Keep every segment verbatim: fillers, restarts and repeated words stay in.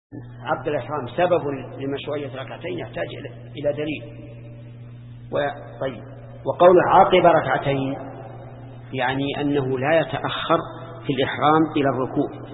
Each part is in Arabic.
عقد الإحرام سبب لمشروعية ركعتين يحتاج إلى دليل. طيب، وقوله عقب ركعتين يعني أنه لا يتأخر في الإحرام إلى الركوع،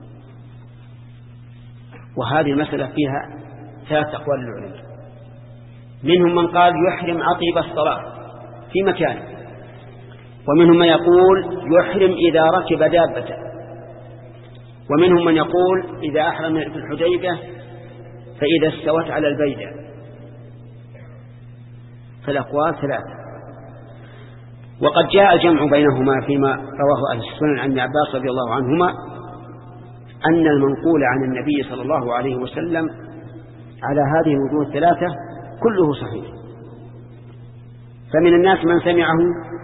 وهذه المسألة فيها ثلاث أقوال للعلماء. منهم من قال يحرم عقب الصلاة في مكانه، ومنهم من يقول يحرم إذا ركب دابته، ومنهم من يقول إذا أحرم في الحديبة فإذا استوت على البيدة. فالأقوال ثلاثة، وقد جاء الجمع بينهما فيما رواه أهل السنن عن ابن عباس رضي الله عنهما أن المنقول عن النبي صلى الله عليه وسلم على هذه الوجوه الثلاثة كله صحيح. فمن الناس من سمعه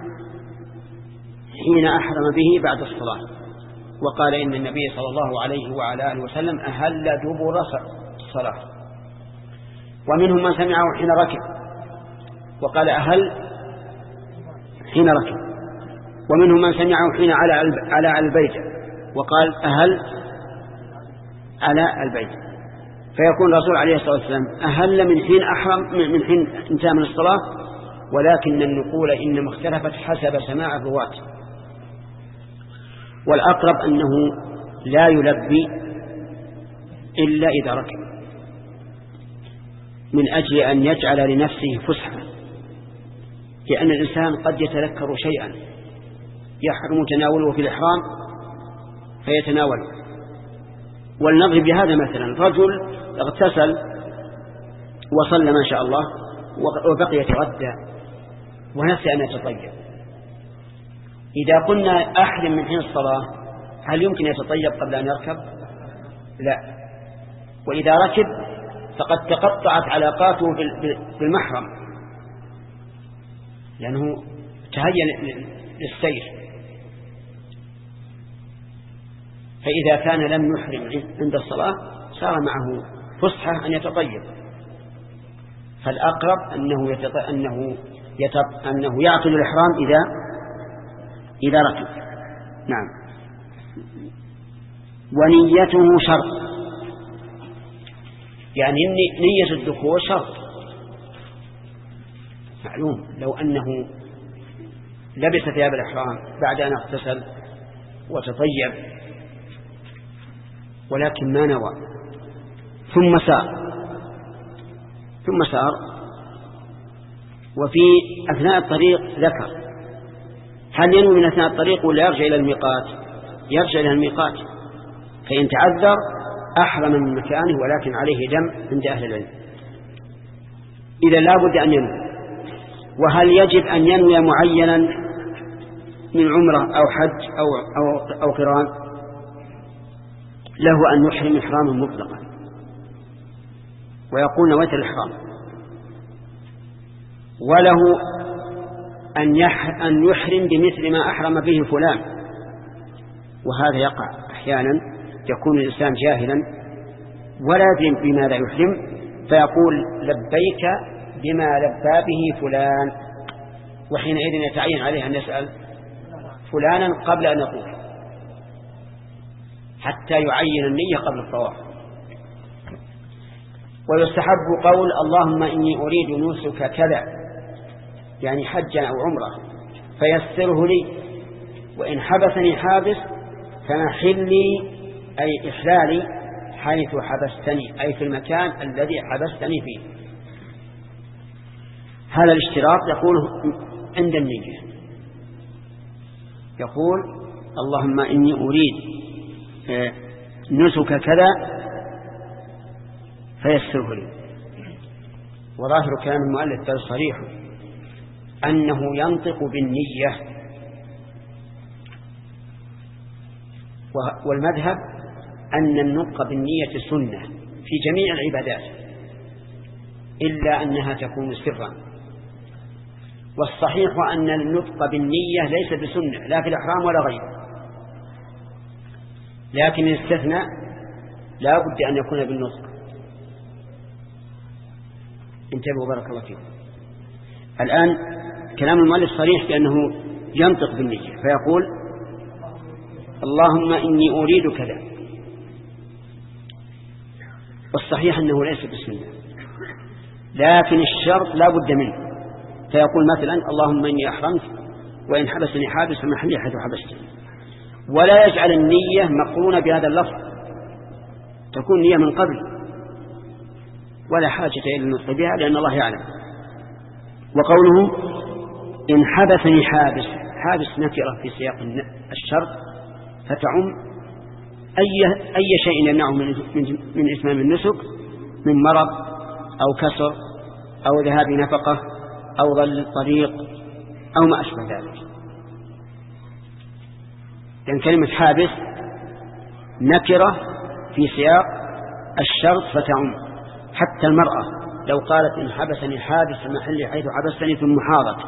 حين أحرم به بعد الصلاة وقال إن النبي صلى الله عليه وعلى آله وسلم أهل دبر الصلاة، ومنهم من سمعه حين ركب وقال أهل حين ركب، ومنهم من سمعه حين على على البيت وقال أهل على البيت. فيكون الرسول عليه الصلاة والسلام أهل من حين أحرم من حين انتهى من الصلاة، ولكن النقول إنما اختلفت حسب سماع الرواة. والأقرب أنه لا يلبي إلا إذا ركب، من أجل أن يجعل لنفسه فسحة، لأن الإنسان قد يتذكر شيئا يحرم تناوله في الإحرام فيتناوله. ولنضرب بهذا مثلا، رجل اغتسل وصلى ما شاء الله وبقي يتغدى ونسي أن يتطيب. إذا قلنا أحرم من حين الصلاة هل يمكن يتطيب قبل أن يركب؟ لا. وإذا ركب فقد تقطعت علاقاته بالمحرم لأنه تهيأ للسير. فإذا كان لم يحرم عند الصلاة صار معه فسحة أن يتطيب. فالأقرب أنه يتط... أنه يتط... أنه يعقد الإحرام إذا إذا ركب. نعم. ونيته شرط، يعني نية الدخول شرط معلوم. لو أنه لبس ثياب الإحرام بعد أن اغتسل وتطيب ولكن ما نوى ثم سار ثم سار وفي أثناء الطريق ذكر، هل ينوي من أثناء الطريق ولا يرجع إلى الميقات؟ يرجع إلى الميقات. فإن تعذر أحرم من مكانه ولكن عليه دم عند أهل العلم. إذا لا بد أن ينوي. وهل يجب أن ينوي معينا من عمره أو حج أو, أو, أو قران؟ له أن يحرم إحراما مطلقا ويقول نويت الإحرام، وله أن يحرم بمثل ما أحرم به فلان. وهذا يقع أحيانا، يكون الإنسان جاهلا ولا يدري بماذا يحرم فيقول لبيك بما لبى به فلان، وحينئذ يتعين عليه أن يسأل فلانا قبل أن يطوف حتى يعين النية قبل الطواف. ويستحب قول اللهم إني أريد نسك كذا، يعني حجا أو عمره فيسره لي، وإن حبسني حابس فمحلي أي إحلالي حيث حبستني، أي في المكان الذي حبستني فيه. هذا الاشتراط يقول عند النية، يقول اللهم إني أريد نسك كذا فيسره لي. وظاهر كلام المؤلف صريح أنه ينطق بالنية، والمذهب أن النطق بالنية سنة في جميع العبادات إلا أنها تكون سرا. والصحيح أن النطق بالنية ليس بسنة لا في الإحرام ولا غيره، لكن الاستثناء لا بد أن يكون بالنطق. انتبهوا بارك الله فيكم. الآن كلام المؤلف صريح بأنه ينطق بالنية، فيقول اللهم إني أريد كذا، والصحيح أنه ليس بسنة، لكن الشرط لا بد منه. فيقول مثلا اللهم إني أحرمت وإن حبسني حابس فمحلي حيث حبستني، ولا يجعل النية مقرونة بهذا اللفظ، تكون نية من قبل ولا حاجة إلى النطق بها لأن الله يعلم. وقوله إن حبسني حابس، حابس نكرة في سياق الشرط فتعم أي, أي شيء يمنعه من, من إتمام النسك من مرض أو كسر أو ذهاب نفقة أو ضل الطريق أو ما أشبه ذلك. لأن كلمة حابس نكرة في سياق الشرط فتعم. حتى المرأة لو قالت إن حبسني حابس فمحلي حيث حبستني ثم حاضت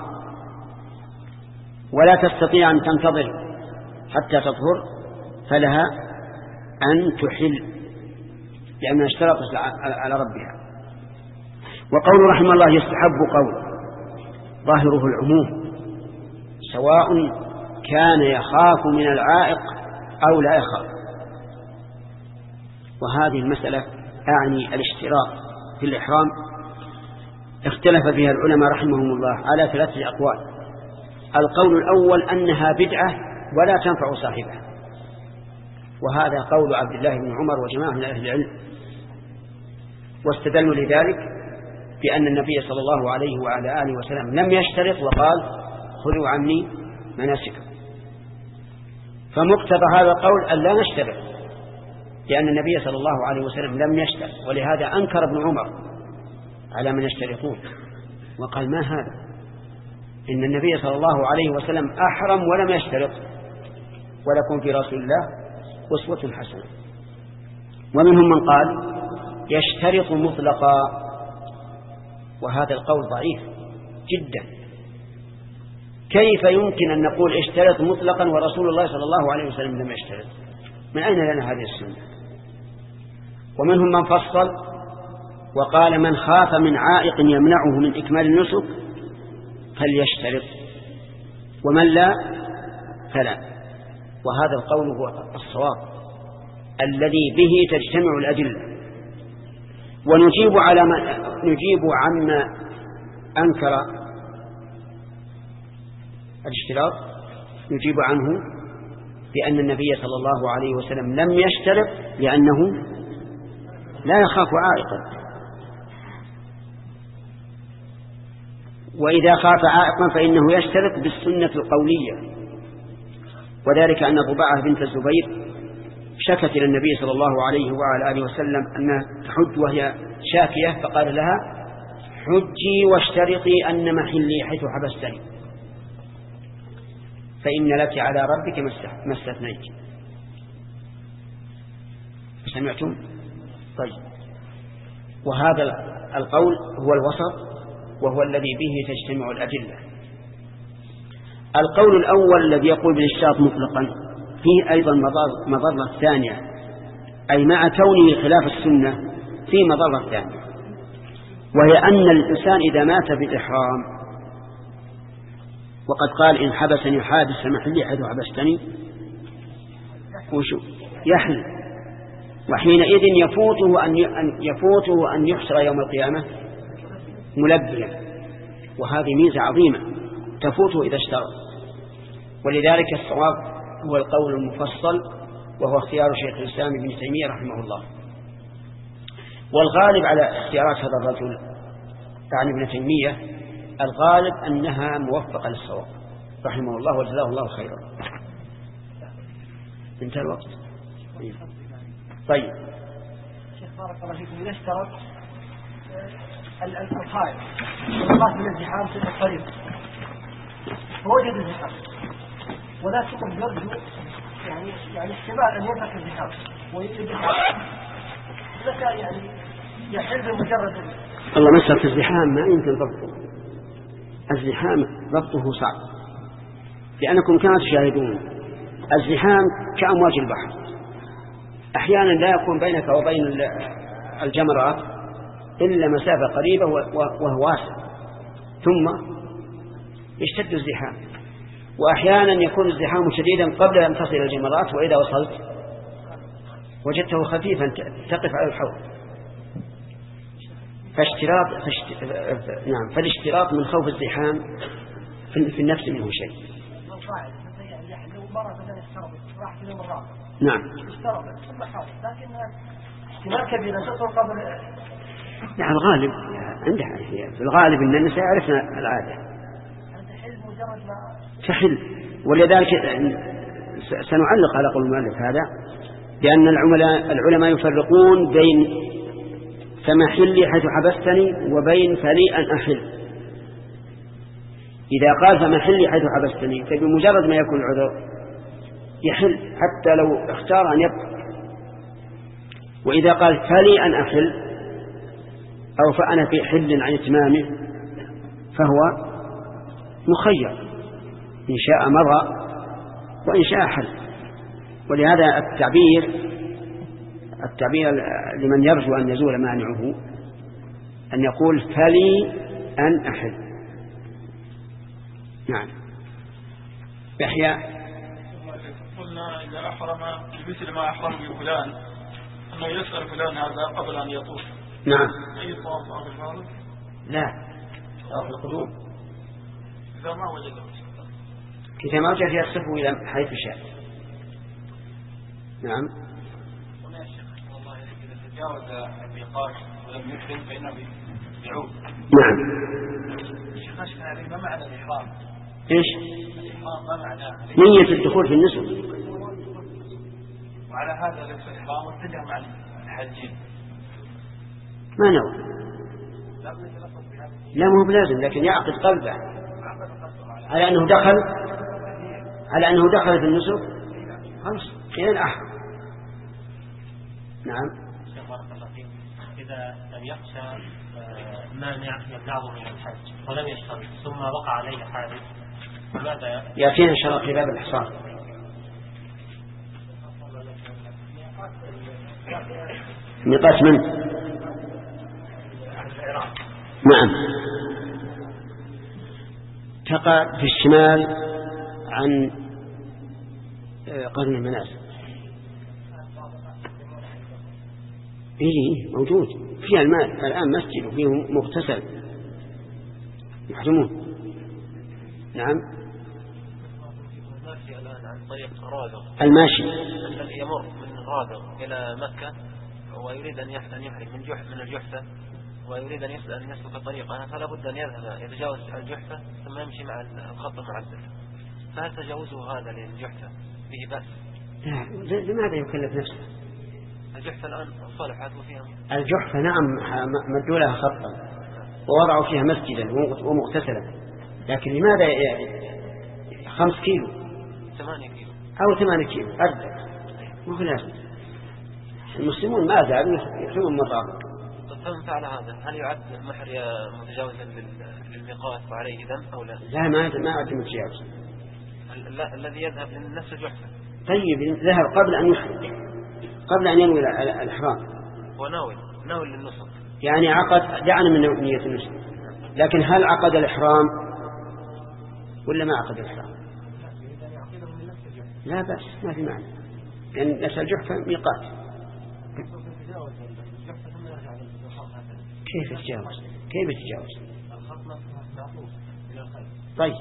ولا تستطيع أن تنتظر حتى تطهر فلها أن تحل لأنها اشترطت على ربها. وقول رحمه الله يستحب قول ظاهره العموم سواء كان يخاف من العائق أو لا يخاف. وهذه المسألة أعني الاشتراط في الإحرام اختلف فيها العلماء رحمهم الله على ثلاثة أقوال. القول الأول أنها بدعة ولا تنفع صاحبها، وهذا قول عبد الله بن عمر وجماعة من أهل العلم، واستدلوا لذلك بأن النبي صلى الله عليه وعلى آله وسلم لم يشترط وقال خذوا عني مناسككم. فمقتضى هذا القول أن لا نشترط لأن النبي صلى الله عليه وسلم لم يشترط، ولهذا أنكر ابن عمر على من يشترطون وقال ما هذا، إن النبي صلى الله عليه وسلم أحرم ولم يشترط، ولكم في رسول الله أسوة حسنة. ومنهم من قال يشترط مطلقا، وهذا القول ضعيف جدا. كيف يمكن أن نقول اشترط مطلقا ورسول الله صلى الله عليه وسلم لم يشترط؟ من أين لنا هذه السنة؟ ومنهم من فصل وقال من خاف من عائق يمنعه من إكمال النسك فليشترط ومن لا فلا. وهذا القول هو الصواب الذي به تجتمع الأدلة. ونجيب على ما نجيب عما أنكر الاشتراط، نجيب عنه بأن النبي صلى الله عليه وسلم لم يشترط لأنه لا يخاف عائقا، وإذا خاف عائقا فإنه يشترط بالسنة القولية. وذلك أن ضباعة بنت الزبير شكت إلى النبي صلى الله عليه وعلى آله وسلم أنها تحج وهي شاكية، فقال لها حجي واشترطي أن محلي حيث حبستني فإن لك على ربك ما استثنيت. سمعتم؟ طيب. وهذا القول هو الوسط وهو الذي به تجتمع الأدلة. القول الأول الذي يقول بالاشتراط مطلقا فيه أيضا مضرة ثانية، أي مع كونه خلاف السنة فيه مضرة ثانية، وهي أن الإنسان إذا مات بالإحرام وقد قال إن حبسني حابس فمحلي حيث حبستني يحل، وحينئذ يفوته أن يفوته أن يحشر يوم القيامة ملبيا، وهذه ميزة عظيمة تفوته إذا اشترط. ولذلك الصواب هو القول المفصل وهو اختيار شيخ الإسلام ابن تيمية رحمه الله. والغالب على اختيارات هذا الرجل عن ابن تيمية الغالب أنها موفقة للصواب رحمه الله وجزاه الله خيرا. انتهى الوقت. طيب شيخ بارك الله فيكم، إذا اشترط الخائف والخائف من الزحام في الطريق فوجد الزحام ولا تقف يرجو يعني يعني احتمال أن يترك الزحام ويتزحام لك يعني يحل بمجرد الله مسألة الزحام ما يمكن ضبطه. الزحام ضبطه صعب لأنكم كما تشاهدون الزحام كأمواج البحر، أحيانا لا يكون بينك وبين الجمرات إلا مسافة قريبة وهو واسع ثم يشتد الزحام، وأحيانا يكون الزحام شديدا قبل أن تصل الجمرات، وإذا وصلت وجدته خفيفا تقف على الحوض. فاشتراط فاشت... نعم فالاشتراط من خوف الزحام في النفس منه شيء. نعم. لا الغالب عندها في الغالب ان النساء يعرفن العاده تحل، ولذلك سنعلق على قول المؤلف هذا بأن العلماء العلماء يفرقون بين فمحلي حيث حبستني وبين فلي أن أحل. إذا قال فمحلي حيث حبستني فبمجرد ما يكون العذر يحل حتى لو اختار أن يبقى. وإذا قال فلي أن أحل أو فأنا في حل عن إتمامه فهو مخير، إن شاء مضى وإن شاء حل. ولهذا التعبير التعبير لمن يرجو أن يزول مانعه أن يقول فلي أن أحل. نعم. يحيى قلنا إذا أحرم بمثل ما أحرم بفلان أنه يسأل فلان هذا قبل أن يطوف. نعم. أي طواف طواف الفارض؟ لا طواف القدوم. إذا ما وجد إذا ما وجد يصفه إلى حيث شاء. نعم. هنا يا شيخ والله إذا تجاوز الميقات ولم يحرم فإنه يعود. نعم. الشيخ أشكل عليه ما معنى الإحرام؟ إيش؟ الإحرام ما معناه؟ نية الدخول في النسك. وعلى هذا ليس الإحرام واتجه مع الحجين. ما نوى. لا مو بلازم، لكن يعقد قلبه على أنه دخل على أنه دخل في النسك خمس حين أحرم. نعم. بارك الله فيك. إذا لم يخشى مانع يمنعه من الحج ولم يشترط ثم وقع عليه حادث فماذا يأتينا إن شاء الله في باب الإحصار. ميقات من؟ نعم. تقع في الشمال عن قرن المنازل. إيه موجود فيها الماء الآن مسجد وفيه مغتسل يحرمون. نعم. الماشي الآن عن طريق رابغ الماشي الذي يمر من رابغ إلى مكة ويريد أن يحرم من جحف من الجحفة ويريد أن يسأل أن يسلك طريقا فلا بد أن يذهب يتجاوز الجحفة ثم يمشي مع الخط المعدل. فهل تجاوزه هذا للجحفة به بأس؟ لا لماذا يكلف نفسه؟ الجحفة الآن صالحات وفيها الجحفة نعم مدوا لها خطا ووضعوا فيها مسجدا ومغتسلا، لكن لماذا خمس كيلو ثمانية كيلو أو ثمانية كيلو أرد مو لازم. المسلمون ما زالوا يحرمون من رابغ. فمن فعل هذا هل يعد محر متجاوزا للميقات وعليه دم أو لا؟ لا ما ما يعد متجاوزا. الذي يذهب لنفس الجحفة طيب ذهب قبل أن يحرم قبل أن ينوي الإحرام وناوي ناوي للنصب يعني عقد دعنا من نية النصب، لكن هل عقد الإحرام ولا ما عقد الإحرام؟ لا بس ما في معنى لأن نفس الجحفة ميقات. كيف يتجاوز؟ كيف يتجاوز؟ طيب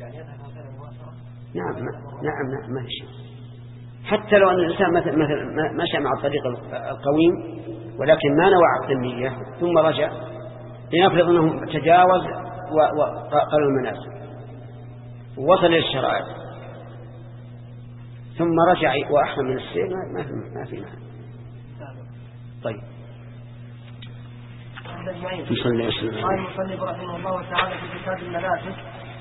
نعم نعم نعم ما شيء. حتى لو أن الإنسان مثلا مثلا مشى مع الطريق القويم ولكن ما نوى عقد النية ثم رجع، لنفرض أنه تجاوز وقال المناسك ووصل إلى الشرائع ثم رجع وأحرم من السير ما في ما في معنى. طيب. قال المصنف رحمه الله تعالى في كتاب المناسك: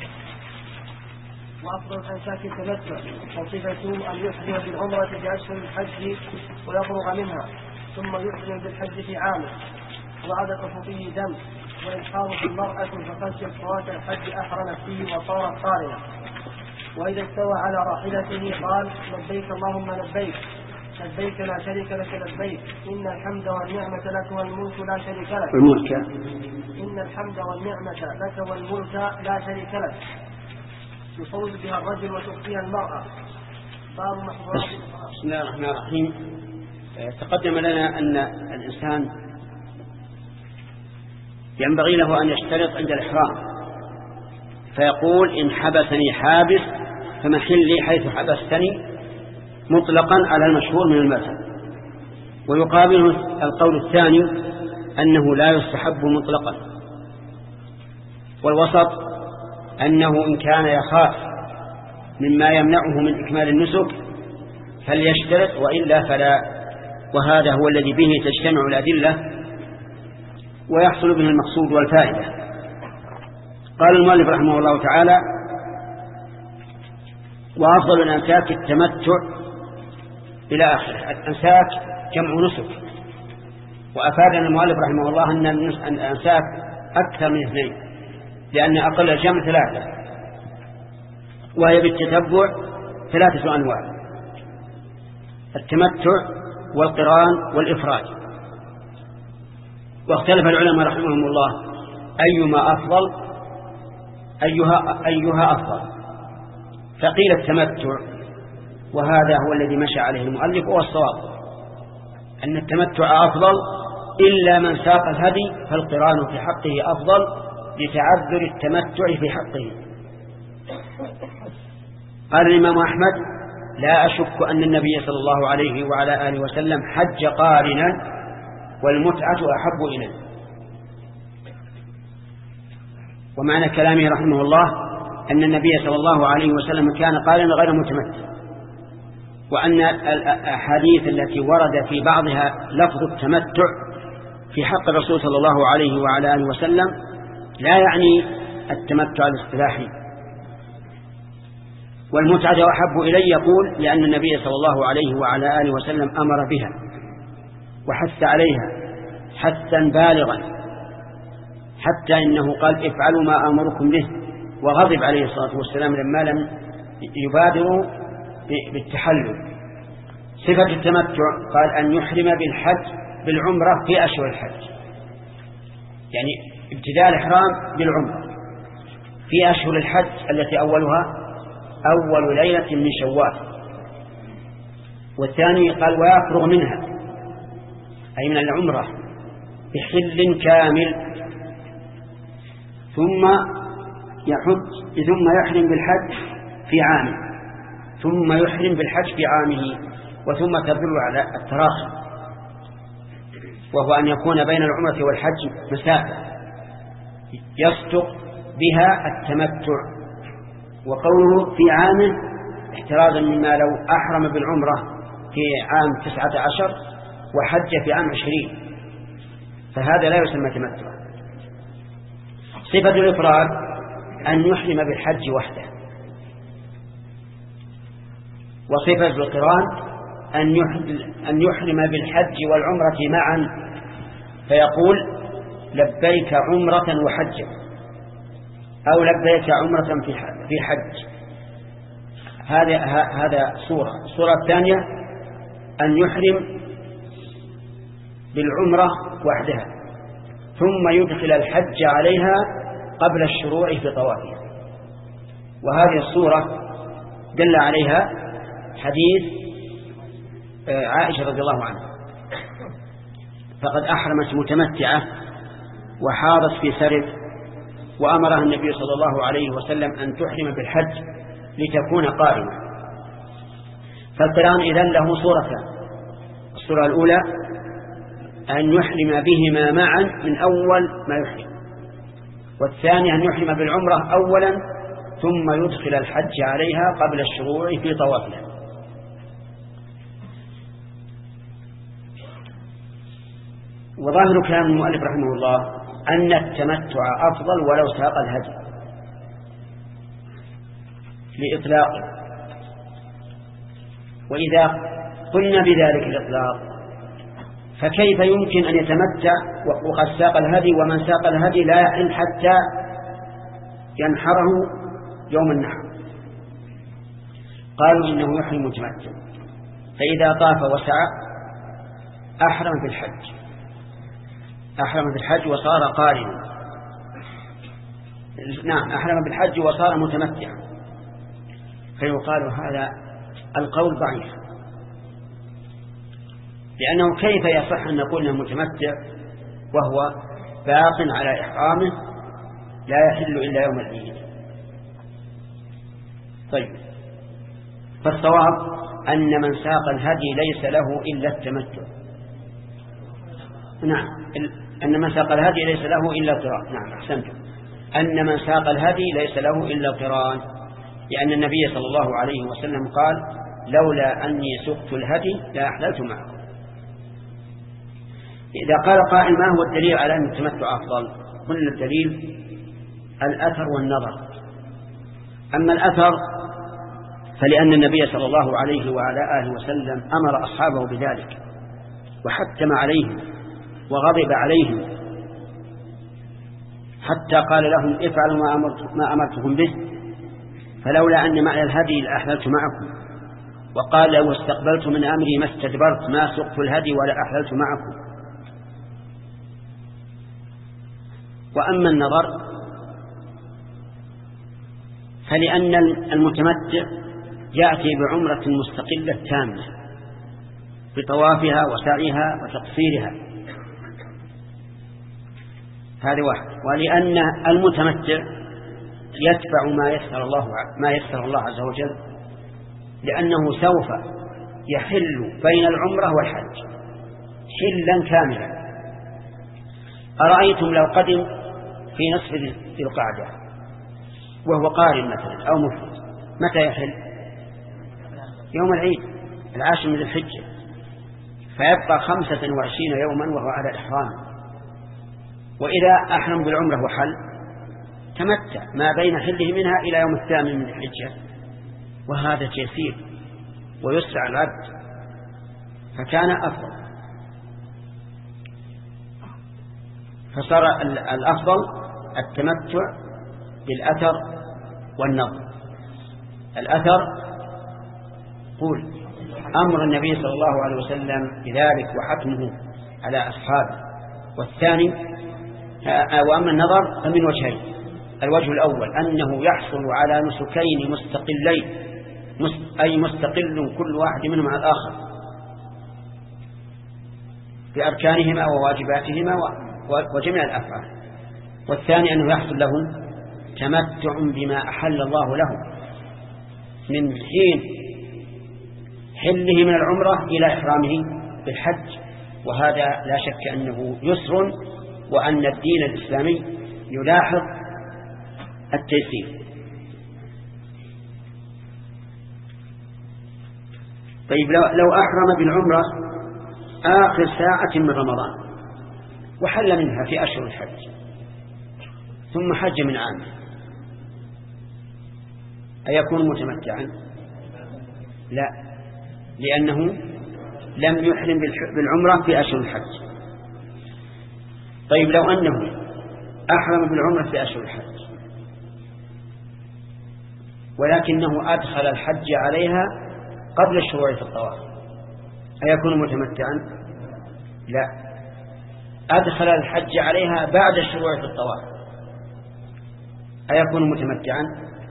وأفضل الأنساك التمتع، وصفته أن يحرم بالعمرة بأشهر الحج ويفرغ منها ثم يحرم بالحج في عامه، وعدد الخطي دم، وإن المرأة فخشيت فوات الحج أحرمت فيه وصارت قارنة. وإذا استوى على راحلته قال: لبيك اللهم لبيك لبيك لا شريك لك لبيك إن الحمد والنعمة لك والملك لا شريك لك الملك إن الحمد والنعمة لك والملك لا شريك لك يصوت بها الرجل وتخفيها المرأة. باب محظورات. بسم الله الرحمن الرحيم. تقدم لنا أن الإنسان ينبغي له أن يشترط عند الإحرام فيقول إن حبسني حابس فمحلي حيث حبستني مطلقا على المشهور من المذهب. ويقابله القول الثاني أنه لا يستحب مطلقا. والوسط أنه إن كان يخاف مما يمنعه من إكمال النسك فليشترط وإلا فلا. وهذا هو الذي به تجتمع الأدلة ويحصل به المقصود والفائدة. قال المؤلف رحمه الله تعالى وأفضل الأنساك التمتع إلى آخره. الأنساك جمع نسك، وأفادنا المؤلف رحمه الله أن الأنساك أكثر من اثنين لأن أقل الجمع ثلاثة، وهي بالتتبع ثلاثة أنواع: التمتع والقران والإفراد. واختلف العلماء رحمهم الله أيما أفضل أيها, أيها أفضل. فقيل التمتع، وهذا هو الذي مشى عليه المؤلف، والصواب أن التمتع أفضل إلا من ساق الهدي فالقران في حقه أفضل لتعذر التمتع في حقه. قال الإمام أحمد لا أشك أن النبي صلى الله عليه وعلى آله وسلم حج قارنا والمتعة أحب إليه. ومعنى كلامه رحمه الله أن النبي صلى الله عليه وسلم كان قارنا غير متمتع، وأن الأحاديث التي ورد في بعضها لفظ التمتع في حق الرسول صلى الله عليه وعلى آله وسلم لا يعني التمتع الاصطلاحي. والمتعة أحب إلي يقول لأن النبي صلى الله عليه وعلى آله وسلم أمر بها وحث عليها حثا بالغا، حتى إنه قال افعلوا ما أمركم به، وغضب عليه الصلاة والسلام لما لم يبادروا بالتحلل. صفة التمتع قال أن يحرم بالحج بالعمرة في أشهر الحج، يعني ابتداء الإحرام بالعمرة في أشهر الحج التي أولها أول ليلة من شوال. والثاني قال ويفرغ منها أي من العمرة بحل كامل، ثم يحج ثم يحرم بالحج في عامه، ثم يحرم بالحج في عامه، وثم تدل على التراخي، وهو أن يكون بين العمرة والحج مسافة يصدق بها التمتع. وقوله في عامه احترازا مما لو أحرم بالعمرة في عام تسعة عشر وحج في عام عشرين، فهذا لا يسمى تمتع. صفة الإفراد أن يحرم بالحج وحده. وصفة القران أن يحرم بالحج والعمرة معا، فيقول لبيك عمرة وحجا، أو لبيك عمرة في حج. هذا هذا صورة. الصورة الثانية أن يحرم بالعمرة وحدها ثم يدخل الحج عليها قبل الشروع في طوافها. وهذه الصورة دل عليها حديث عائشة رضي الله عنها، فقد أحرمت متمتعة وحاضت في سرد، وأمرها النبي صلى الله عليه وسلم أن تحرم بالحج لتكون قارنة. فالقران إذن له صورتان: الصورة الأولى أن يحرم بهما معا من أول ما يحرم، والثانية أن يحرم بالعمرة أولا ثم يدخل الحج عليها قبل الشروع في طوافها. وظاهر كلام المؤلف رحمه الله أن التمتع أفضل ولو ساق الهدي لإطلاقه. وإذا قلنا بذلك الإطلاق فكيف يمكن أن يتمتع وقد ساق الهدي، ومن ساق الهدي لا يحل حتى ينحره يوم النحر؟ قالوا إنه يحرم متمتع، فإذا طاف وسعى أحرم في الحج أحرم في الحج وصار قارنا. نعم، أحرم بالحج وصار متمتعا. فيقال هذا القول ضعيف، لأنه كيف يصح أن نقول أنه متمتع وهو باق على إحرامه لا يحل إلا يوم العيد. طيب، فالصواب أن من ساق الهدي ليس له إلا التمتع. نعم، أن من ساق الهدي ليس له إلا القران. نعم أحسنتم، أن من ساق الهدي ليس له إلا القران، لأن النبي صلى الله عليه وسلم قال لولا أني سقت الهدي لا أحللت معكم. إذا قال قائل ما هو الدليل على أن التمتع أفضل؟ قلنا الدليل الأثر والنظر. أما الأثر فلأن النبي صلى الله عليه وعلى آله وسلم أمر أصحابه بذلك وحتم عليهم وغضب عليهم حتى قال لهم افعلوا ما, أمرت ما أمرتكم به، فلولا أن معي الهدي لأحللت معكم. وقال لو استقبلت من أمري ما استدبرت ما سقت الهدي ولا أحللت معكم. وأما النظر فلأن المتمتع يأتي بعمرة مستقلة تامة بطوافها وسعيها وتقصيرها، هذا واحد. ولأن المتمتع يتبع ما يسر الله ما يسر الله عز وجل، لأنه سوف يحل بين العمرة والحج حلا كاملا. أرأيتم لو قدم في نصف ذي القعدة وهو قارن مثلا أو مفرد، متى يحل؟ يوم العيد العاشر من ذي الحجة، فيبقى خمسة وعشرين يوما وهو على إحرام. وإذا أحرم بالعمرة وحل تمتع ما بين حله منها إلى يوم الثامن من الحجة، وهذا يسير ويسرع العبد، فكان أفضل. فصار الأفضل التمتع بالأثر والنظر. الأثر قول أمر النبي صلى الله عليه وسلم بذلك وحكمه على أصحابه. والثاني وأما النظر فمن وجهين: الوجه الأول أنه يحصل على نسكين مستقلين، أي مستقل كل واحد منهم على الآخر بأركانهما وواجباتهما وجميع الأفعال. والثاني أنه يحصل له تمتع بما أحل الله له من حين حله من العمرة إلى إحرامه بالحج، وهذا لا شك أنه يسر، وأن الدين الإسلامي يلاحظ التيسير. طيب، لو, لو أحرم بالعمرة آخر ساعة من رمضان وحل منها في أشهر الحج ثم حج من عامه، أيكون متمتعا؟ لا، لأنه لم يحرم بالعمرة في أشهر الحج. طيب، لو أنه أحرم بالعمرة في أشهر الحج ولكنه أدخل الحج عليها قبل الشروع في الطواف، أيكون متمتعا؟ لا، أدخل الحج عليها بعد الشروع في الطواف، أيكون متمتعا؟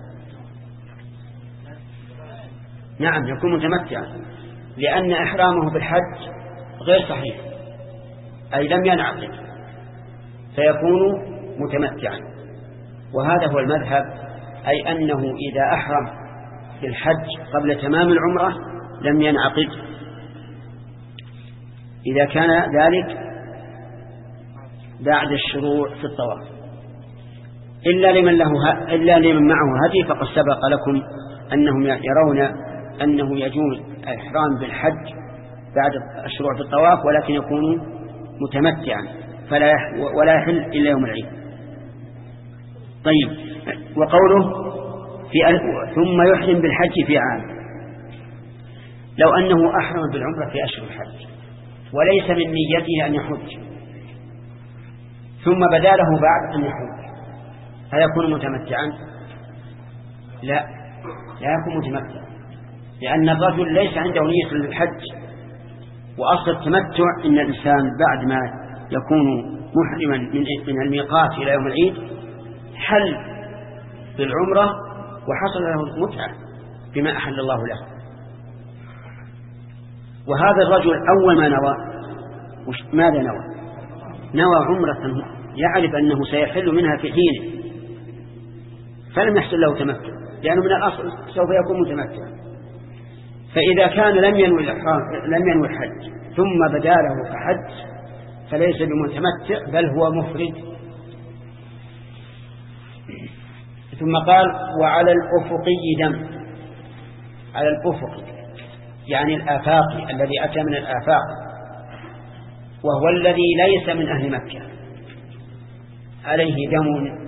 نعم، يكون متمتعا، لأن إحرامه بالحج غير صحيح، أي لم ينعقد، فيكون متمتعا. وهذا هو المذهب، أي أنه إذا أحرم بالحج قبل تمام العمرة لم ينعقد، إذا كان ذلك بعد الشروع في الطواف، إلا لمن له إلا لمن معه هدي، فقد سبق لكم أنهم يرون أنه يجوز الإحرام بالحج بعد الشروع في الطواف، ولكن يكون متمتعا فلا ولا يحل إلا يوم العيد. طيب، وقوله في ثم يحرم بالحج في عام، لو أنه أحرم بالعمرة في أشهر الحج وليس من نيته أن يحج ثم بدا له بعد أن يحج، هيكون متمتعا؟ لا، لا يكون متمتعا، لأن الرجل ليس عنده نية للحج. وأصل التمتع إن الإنسان بعد ما يكون محرما من الميقات إلى يوم العيد حل بالعمرة وحصل له المتعة بما أحل الله له. وهذا الرجل أول ما نوى ماذا نوى؟ نوى عمرة يعرف أنه سيحل منها في حينه فلم يحصل له تمتع، لأنه من الأصل سوف يكون متمتعا. فإذا كان لم ينوي الإحرام لم ينوي الحج ثم بدا له فحج فليس بمتمتع بل هو مفرد. ثم قال وعلى الأفقي دم. على الأفق يعني الآفاق الذي أتى من الآفاق وهو الذي ليس من أهل مكة عليه دم،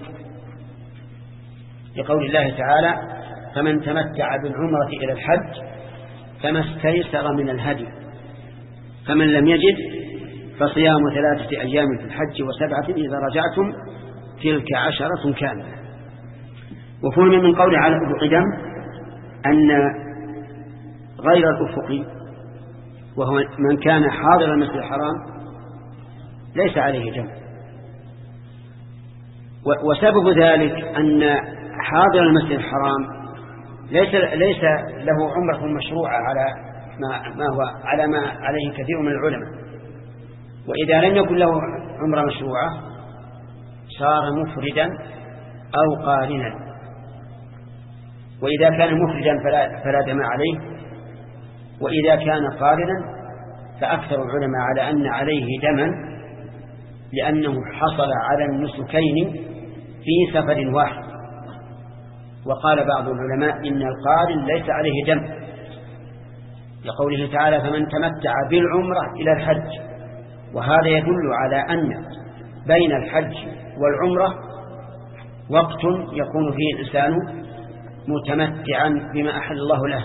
لقول الله تعالى فمن تمتع بالعمرة إلى الحج فما استيسر من الهدي فمن لم يجد فصيام ثلاثة أيام في الحج وسبعة إذا رجعتم تلك عشرة كاملة. وفهم من قول على الأفق دم أن غير الأفقي وهو من كان حاضر المسجد الحرام ليس عليه دم، وسبب ذلك أن حاضر المسجد الحرام ليس ليس له عمرة مشروعة على ما, ما هو على ما عليه كثير من العلماء، وإذا لم يكن له عمرة مشروعة صار مفردا أو قارنا، وإذا كان مفردا فلا, فلا دم عليه، وإذا كان قارنا فأكثر العلماء على أن عليه دما لأنه حصل على النسكين في سفر واحد. وقال بعض العلماء إن القارن ليس عليه دم لقوله تعالى فمن تمتع بالعمرة إلى الحج، وهذا يدل على أن بين الحج والعمرة وقت يكون فيه الإنسان متمتعا بما أحل الله له.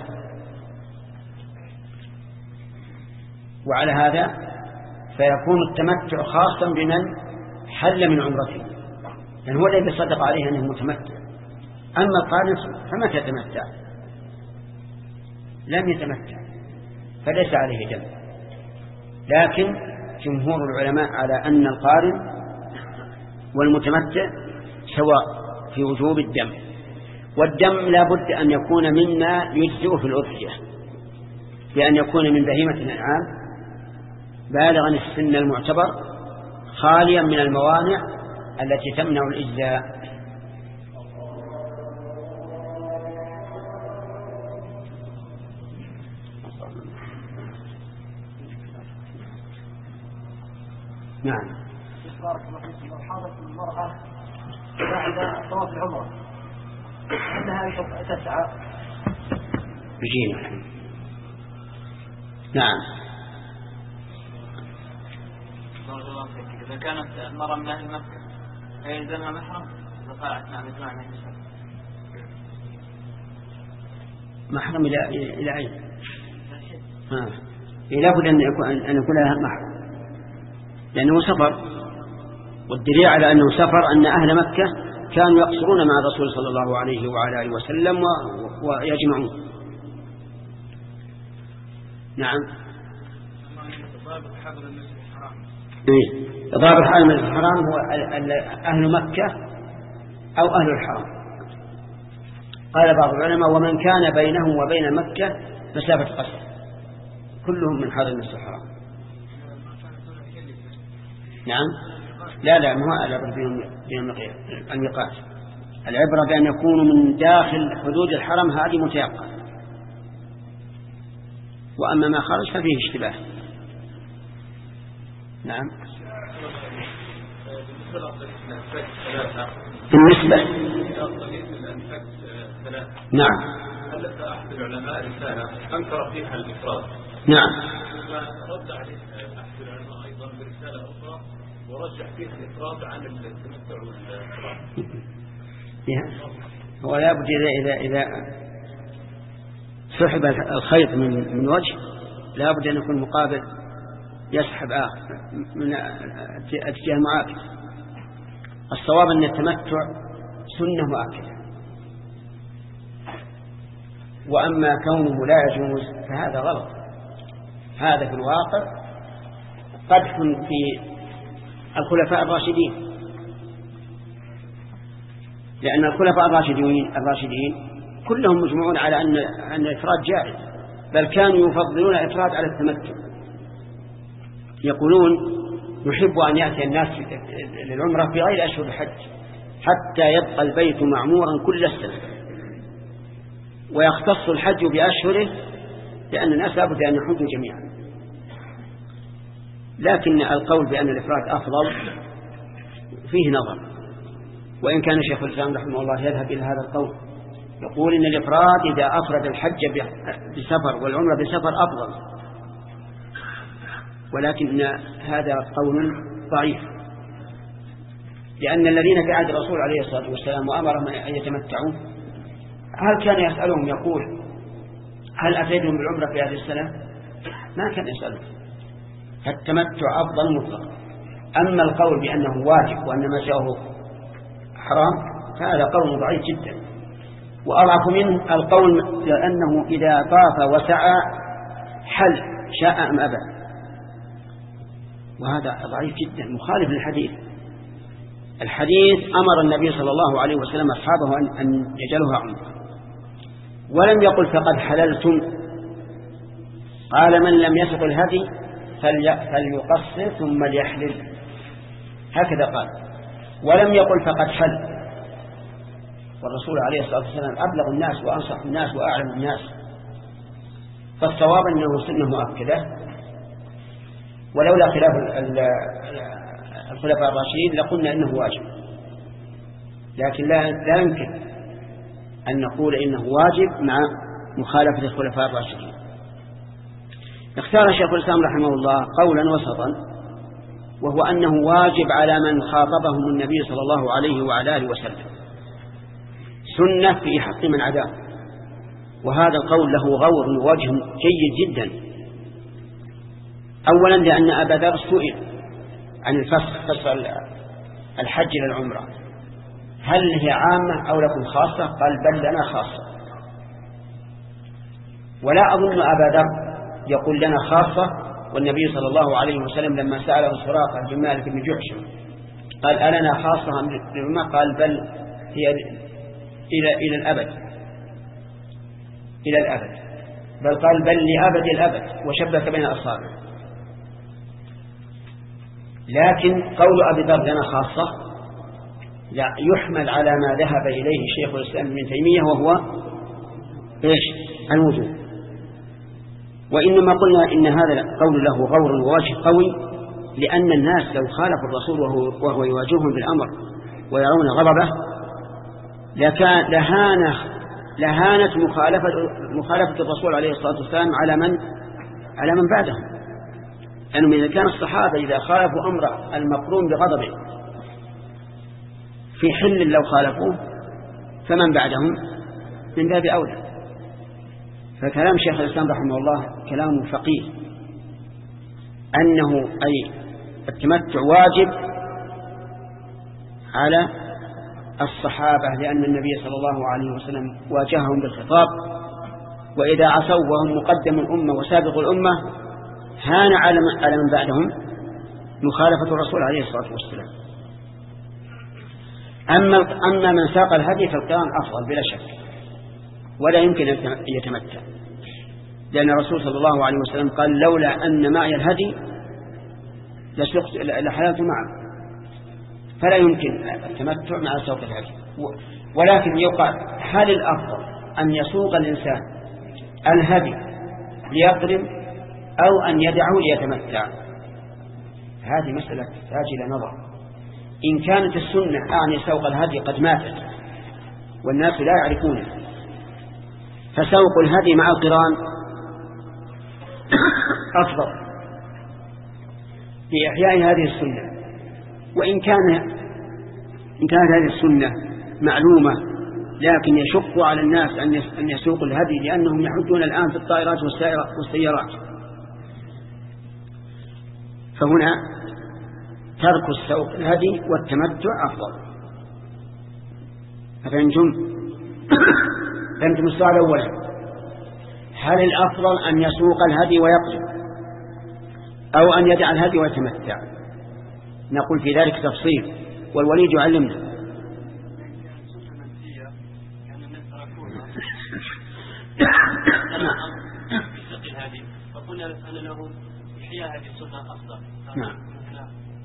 وعلى هذا فيكون التمتع خاصا بمن حل من عمرته، لأن هو الذي صدق عليه أنه متمتع. أما القارن فمتى تمتع؟ لم يتمتع فليس عليه دم. لكن جمهور العلماء على أن القارن والمتمتع سواء في وجوب الدم، والدم لا بد أن يكون مما يجزئ في الأضحية، بأن يكون من بهيمة الأنعام بالغا السن المعتبر خاليا من الموانع التي تمنع الإجزاء. نعم. بارك الله فيك. لو حاضت المرأة بعد طواف العمرة أنها تسعى بجينا. نعم. إذا كانت المرأة من أهل مكة فيلزمها محرم فقالت نعم إجماع من النساء. محرم إلى إلى أين؟ ها. لا بد أن يكون أن يكون لها محرم لأنه سفر، والدليل على أنه سفر أن أهل مكة كانوا يقصرون مع الرسول صلى الله عليه وعلى آله وسلم ويجمعون. نعم. إيه. ضابط حرم الحرام هو أهل مكة أو أهل الحرم. قال بعض العلماء ومن كان بينهم وبين مكة مسافة قصر كلهم من حرم الحرام. نعم. لا لا ما هو العبرة بالميقات، العبرة بأن يكونوا من داخل حدود الحرم هذه متيقنة، وأما ما خرج ففيه اشتباه. نعم. بالنسبة نعم ألف أحد العلماء رسالة أنكر فيها الإفراد. نعم. رد عليه أحد العلماء أيضا برسالة أخرى ورجح فيها الإفراد عن التمتع والإفراد. هو لا بد إذا إذا سحب الخيط من من وجه لا بد أن يكون مقابل يسحب آخر من اتجاه معاكس. الصواب أن التمتع سنة مؤكدة، وأما كونه لا يجوز فهذا غلط. هذا في الواقع قدح في الخلفاء الراشدين، لأن الخلفاء الراشدين الراشدين كلهم مجمعون على أن أن الإفراد جائز، بل كانوا يفضلون الإفراد على التمتع. يقولون نحب أن يأتي الناس للعمرة في غير أشهر الحج حتى يبقى البيت معمورا كل السنة، ويختص الحج بأشهره لأن الناس لابد أن يحجوا جميعا. لكن القول بأن الإفراد أفضل فيه نظر، وإن كان شيخ الإسلام رحمه الله يذهب إلى هذا القول، يقول إن الإفراد إذا أفرد الحج بسفر والعمرة بسفر أفضل، ولكن هذا قول ضعيف، لأن الذين في عهد الرسول عليه الصلاة والسلام وأمرهم أن يتمتعوا هل كان يسألهم يقول هل أفيدهم بالعمرة في هذه السنة؟ ما كان يسألهم، فالتمتع أفضل مطلقا. أما القول بأنه واجب وأن ما جاءه حرام فهذا قول ضعيف جدا، وأضعف منه القول لأنه إذا طاف وسعى حل شاء أم أبى، وهذا ضعيف جدا مخالف للحديث. الحديث أمر النبي صلى الله عليه وسلم أصحابه أن يجعلوها عمرة، ولم يقل فقد حللتم، قال من لم يسق الهدي فليقصر ثم ليحلل، هكذا قال، ولم يقل فقد حل. والرسول عليه الصلاة والسلام أبلغ الناس وأنصح الناس وأعلم الناس، فالصواب أنه سنة مؤكدة، ولولا خلاف الخلفاء الراشدين لقلنا إنه واجب، لكن لا لا يمكن أن نقول إنه واجب مع مخالفة الخلفاء الراشدين. اختار شيخ الإسلام رحمه الله قولا وسطا، وهو أنه واجب على من خاطبهم النبي صلى الله عليه وعلى آله وسلم، سنة في حق من عداه. وهذا القول له غور ووجه جيد جدا. أولا لأن أبا ذر سئل عن الفسخ، فسخ الحج للعمرة، هل هي عامة أو لكم خاصة؟ قال بل لنا خاصة. ولا أظن أبا ذر يقول لنا خاصة والنبي صلى الله عليه وسلم لما سأله سراقة بن مالك بن جحشم قال ألنا خاصة لما؟ قال بل هي إلى إلى الأبد، إلى الأبد، بل قال بل لأبد الأبد، وشبك بين أصابعه. لكن قول أبي ذر لنا خاصة لا يحمل على ما ذهب إليه شيخ الإسلام ابن تيمية، وهو إيش؟ الوجوب. وإنما قلنا إن هذا القول له غور ووجه قوي، لأن الناس لو خالفوا الرسول وهو, وهو يواجههم بالأمر ويرون غضبه لكان لهانة لهانت مخالفة مخالفة الرسول عليه الصلاة والسلام على من على من بعدهم. لأنهم إذا كان الصحابة إذا خالفوا أمر المقرون بغضبه في حل لو خالفوه، فمن بعدهم من باب أولى. فكلام شيخ الإسلام رحمه الله كلام فقيه، أنه أي التمتع واجب على الصحابة، لأن النبي صلى الله عليه وسلم واجههم بالخطاب، وإذا عصوا وهم مقدم الأمة وسابق الأمة هان على من بعدهم مخالفة الرسول عليه الصلاة والسلام. أما أما من ساق الهدي فالقران أفضل بلا شك، ولا يمكن أن يتمتع، لأن الرسول صلى الله عليه وسلم قال لولا أن معي الهدي لحللت معه، فلا يمكن التمتع مع سوق الهدي. ولكن يقال هل الأفضل أن يسوق الإنسان الهدي ليقرن أو أن يدعه ليتمتع؟ هذه مسألة تحتاج إلى نظر. إن كانت السنة أعني سوق الهدي قد ماتت والناس لا يعرفونه، فسوق الهدي مع القران أفضل في إحياء هذه السنة. وإن كان إن كانت هذه السنة معلومة لكن يشق على الناس أن يسوقوا الهدي، لأنهم يحجون الآن في الطائرات والسيارات، فهنا ترك السوق الهدي والتمتع أفضل. فأنتم فأنتم السؤال أولا، هل الأفضل أن يسوق الهدي ويقصد أو أن يدع الهدي ويتمتع؟ نقول في ذلك تفصيل، والوليد يعلمنا. فقلنا أن له إحياء هذه السنة أفضل. نعم.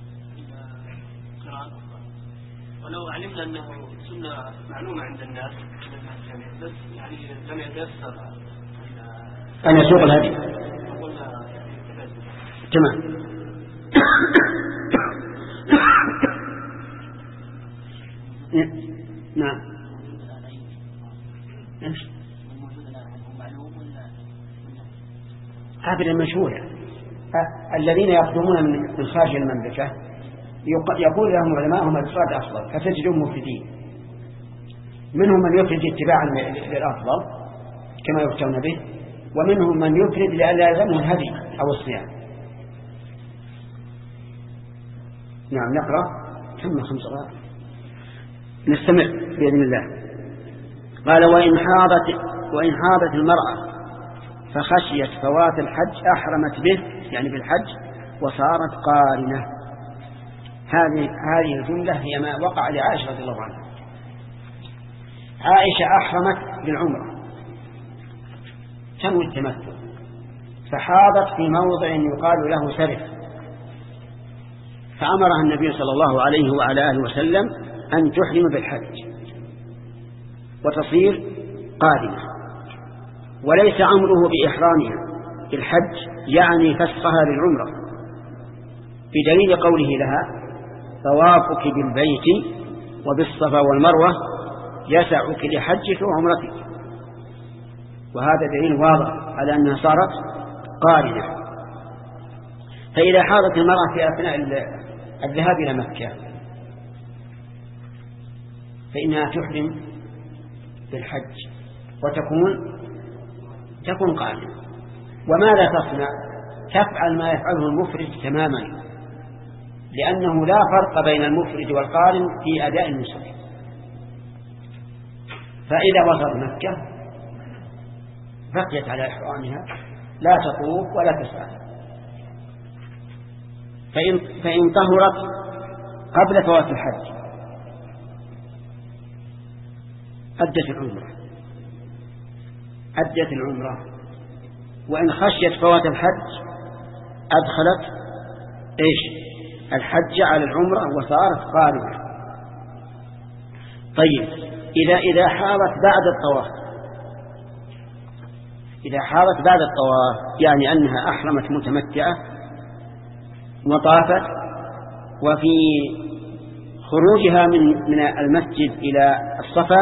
ولو علمنا أنه سنة معلومة عند الناس بس يعني لم يتيسر أن يسوق الهدي تمام. نعم أبدا مشهورة. الذين يقدمون من خارج المملكة يقول لهم علماءهم الإفراد أفضل فتجدهم مفيدين. منهم من يفرد اتباعا للأفضل كما يفتون به، ومنهم من يفرد لئلا يلزمه الهدي أو الصيام. نعم نقرأ ثم خمس دقائق نستمع بإذن الله. قال وإن حاضت وإن حاضت المرأة فخشيت فوات الحج أحرمت به يعني بالحج وصارت قارنة. هذه هذه الجملة هي ما وقع لعائشة رضي الله عنها. عائشة أحرمت بالعمرة تنوي التمتع فحاضت في موضع يقال له سرف، فأمرها النبي صلى الله عليه وعلى آله وسلم أن تحرم بالحج وتصير قارنة، وليس أمره بإحرامها بالحج يعني فسخها للعمرة، بدليل قوله لها طوافك بالبيت وبالصفا والمروة يسعك لحجك وعمرتك، وهذا دليل واضح على أنها صارت قارنة. فإذا حاضت المرأة في أثناء الذهاب إلى مكة فإنها تحرم بالحج وتكون تكون قارنة. وماذا تصنع؟ تفعل ما يفعله المفرد تماما، لأنه لا فرق بين المفرد والقارن في أداء النسك. فإذا وصلت مكة بقيت على إحرامها لا تطوف ولا تسعى، فإن, فإن طهرت قبل فوات الحج أدت العمرة أدت العمرة وإن خشيت فوات الحج أدخلت إيش الحج على العمرة وصارت قارنة. طيب إذا إذا حارت بعد الطواف إذا حارت بعد الطواف يعني أنها أحرمت متمتعة وطافت وفي خروجها من من المسجد إلى الصفا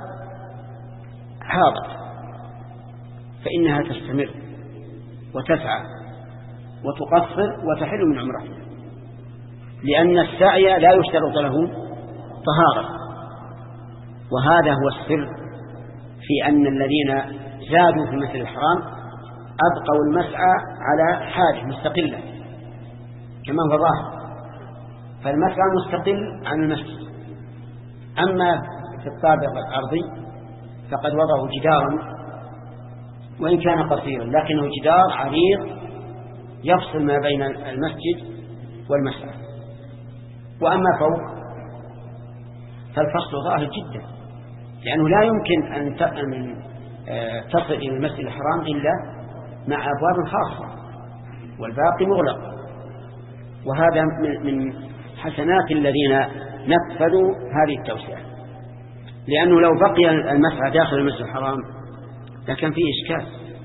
حاضت، فإنها تستمر وتسعى وتقصر وتحل من عمرها، لأن السعي لا يشترط له طهارة. وهذا هو السر في أن الذين زادوا في المسجد الحرام أبقوا المسعى على حاله مستقلة كما هو ظاهر، فالمسعى مستقل عن المسجد. أما في الطابق الأرضي فقد وضعوا جدارا وإن كان قصيرا لكنه جدار عريض يفصل ما بين المسجد والمسعى. وأما فوق فالفصل ظاهر جدا، لأنه لا يمكن أن تصل إلى المسجد الحرام إلا مع أبواب خاصة والباقي مغلق. وهذا من حسنات الذين نفذوا هذه التوسعة، لأنه لو بقي المسعى داخل المسجد الحرام لكن فيه إشكال،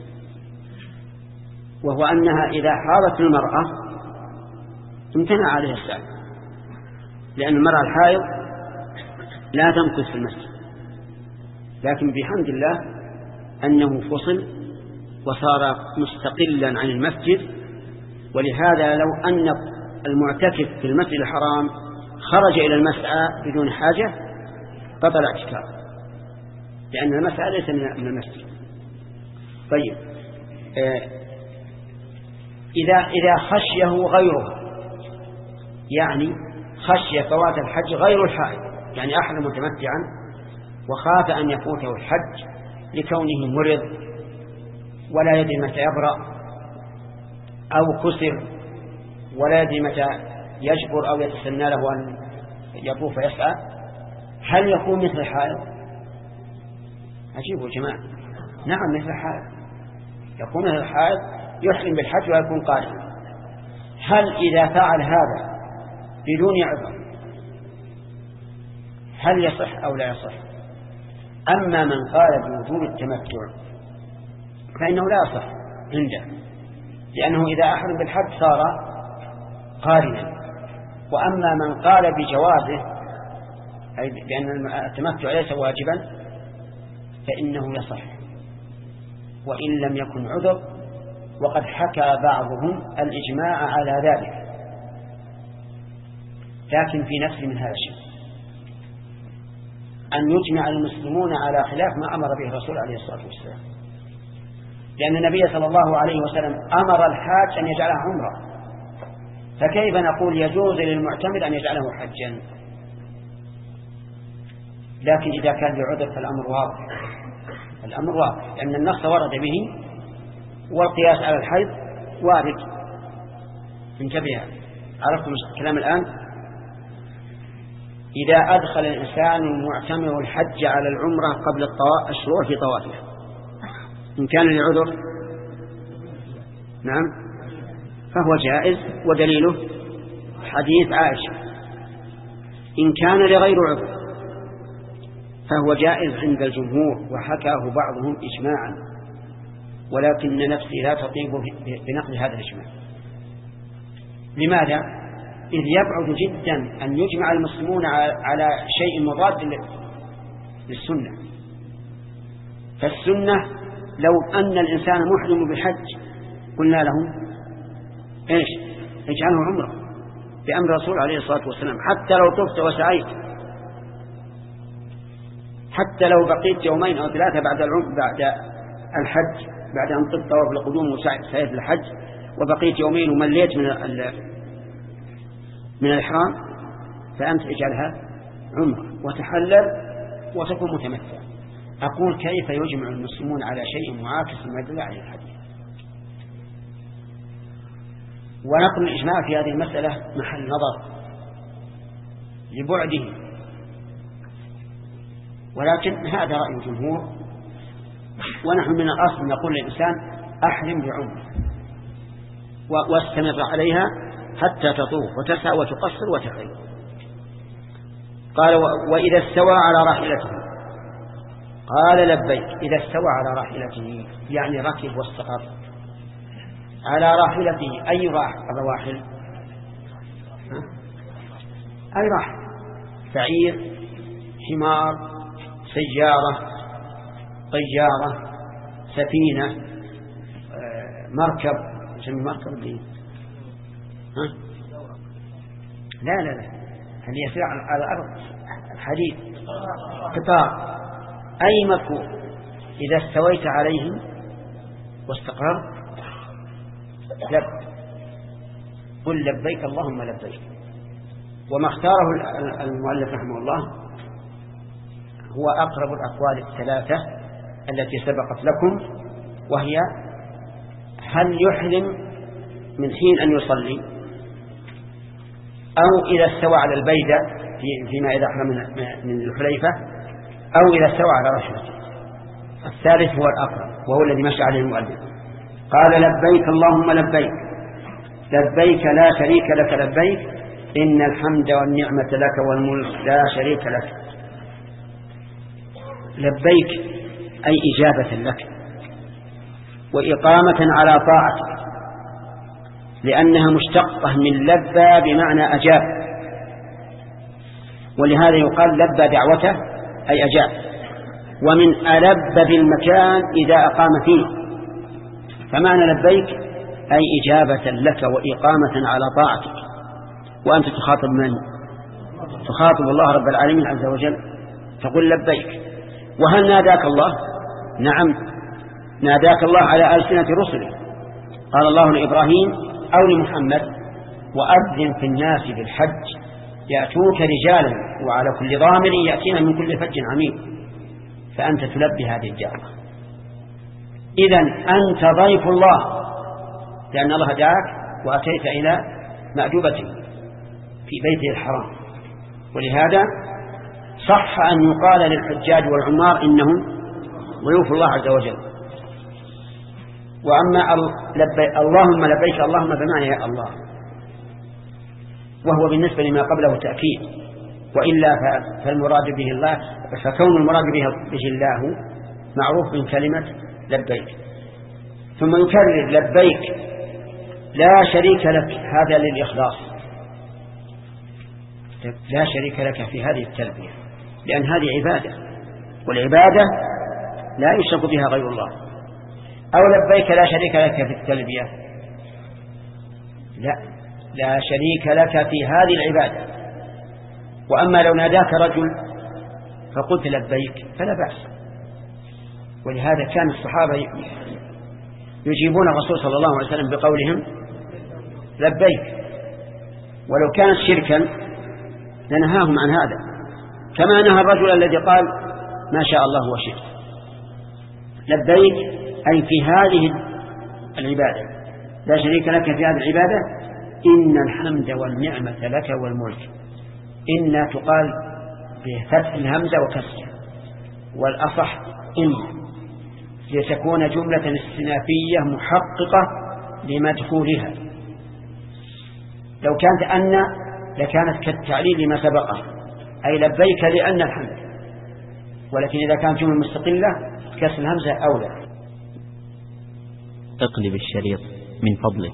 وهو أنها إذا حاضت المرأة امتنع عليها السعي، لأن المرأة الحائض لا تمكث في المسجد. لكن بحمد الله أنه فصل وصار مستقلا عن المسجد، ولهذا لو أن المعتكف في المسجد الحرام خرج إلى المسعى بدون حاجة بطل اعتكافه، لأن المسعى ليس من المسجد. طيب إذا إذا خشيه غيره يعني خشي فوات الحج غير الحائض، يعني أحد متمتعا وخاف أن يفوته الحج لكونه مرض ولا يدري متى يبرأ أو كسر ولا يدري متى يجبر أو يتسنى له أن يطوف ويسعى، هل يكون مثل الحائض؟ عجيب يا جماعة. نعم مثل الحائض، يكون مثل الحائض يحرم بالحج ويكون قارنا. هل إذا فعل هذا بدون عذر هل يصح أو لا يصح؟ أما من قال بوجوب التمتع فإنه لا يصح عنده، لأنه إذا أحرم بالحج صار قارنا. وأما من قال بجوازه أي بأن التمتع ليس واجبا فإنه يصح وإن لم يكن عذر، وقد حكى بعضهم الإجماع على ذلك، لكن في نفس من هذا الشيء أن يجمع المسلمون على خلاف ما أمر به الرسول عليه الصلاة والسلام، لأن النبي صلى الله عليه وسلم أمر الحاج أن يجعلها عمرة، فكيف نقول يجوز للمعتمر أن يجعله حجا؟ لكن إذا كان بعذر فالأمر واضح، الأمر واضح لأن النص ورد به والقياس على الحيض وارد. انتبه، عرفتم الكلام الآن؟ إذا أدخل الإنسان المعتمر الحج على العمرة قبل الطواف الشروع في طوافه إن كان لعذر نعم فهو جائز، ودليله حديث عائشة. إن كان لغير عذر فهو جائز عند الجمهور وحكاه بعضهم إجماعا، ولكن نفسي لا تطيب بنقل هذا الإجماع. لماذا؟ إذ يبعد جدا أن يجمع المسلمون على شيء مضاد للسنة. فالسنة لو أن الإنسان محرم بالحج قلنا له إيش؟ اجعله عمره بأمر الرسول عليه الصلاة والسلام، حتى لو طفت وسعيت، حتى لو بقيت يومين أو ثلاثة بعد العمر بعد الحج، بعد أن طفت طواف القدوم وسعيت الحج وبقيت يومين ومليت من من الإحرام، فأنت اجعلها عمره وتحلل وتكون متمتع. أقول كيف يجمع المسلمون على شيء معاكس ما يدل عليه الحديث؟ ونقل الإجماع في هذه المسألة محل نظر لبعده، ولكن هذا رأي الجمهور، ونحن من الأصل نقول للإنسان أحرم بعمره واستمر عليها حتى تطوف وتسعى وتقصر وتحرم. قال وإذا استوى على راحلته قال لبيك. إذا استوى على راحلته يعني ركب واستقر على راحلته. أي رواحل؟ أي راحل؟ بعير، حمار، سيارة، طيارة، سفينة، مركب. نسمي مركب ليه؟ ها؟ لا لا لا هل يسير على الأرض الحديد، قطار، أي مركوب. إذا استويت عليه واستقررت لب قل لبيك اللهم لبيك. وما اختاره المؤلف رحمه الله هو أقرب الأقوال الثلاثة التي سبقت لكم، وهي هل يحرم من حين أن يصلي، أو إذا استوى على البيدة فيما إذا أحرم من الحليفة، أو إذا استوى على رحلته. الثالث هو الأقرب وهو الذي مشى عليه المؤلف. قال لبيك اللهم لبيك لبيك لا شريك لك لبيك إن الحمد والنعمة لك والملك لا شريك لك. لبيك أي إجابة لك وإقامة على طاعتك، لأنها مشتقة من لبى بمعنى أجاب، ولهذا يقال لبى دعوته أي أجاب. ومن ألب بالمكان إذا أقام فيه، فمعنى لبيك أي إجابة لك وإقامة على طاعتك. وأنت تخاطب من؟ تخاطب الله رب العالمين عز وجل، تقول لبيك. وهل ناداك الله؟ نعم ناداك الله على ألسنة رسله. قال الله لإبراهيم أو لمحمد وأذن في الناس بالحج يأتوك رجالا وعلى كل ضامر يأتين من كل فج عميق. فأنت تلبي هذه الدعوة. إذن أنت ضيف الله، لأن الله دعاك وأتيت إلى مأدوبته في بيته الحرام. ولهذا صح أن يقال للحجاج والعمار إنهم ضيوف الله عز وجل. وأما لبي اللهم لبيك اللهم بمعنى يا الله، وهو بالنسبة لما قبله تأكيد. وإلا فالمراد به الله، فكون المراد به الله معروف من كلمة لبيك. ثم يكرر لبيك لا شريك لك، هذا للإخلاص، لا شريك لك في هذه التلبية، لأن هذه عبادة، والعبادة لا يشرك بها غير الله. أو لبيك لا شريك لك في التلبية، لا لا شريك لك في هذه العبادة. وأما لو ناداك رجل فقلت لبيك فلا بأس. ولهذا كان الصحابة يجيبون الرسول صلى الله عليه وسلم بقولهم لبيك، ولو كانت شركا لنهاهم عن هذا، كما نهى الرجل الذي قال ما شاء الله وشئت. لبيك أي في هذه العبادة لا شريك لك في هذه العبادة، إن الحمد والنعمة لك والملك. إن تقال بفتح الهمزة وكسرها، والأصح إن لتكون جملة استنافية محققة لمدخولها. لو كانت أن لكانت كالتعليل لما سبقه، أي لبيك لأن الحمد. ولكن إذا كانت جملة مستقلة كسر الهمزة أولى. اقلب الشريط من فضلك.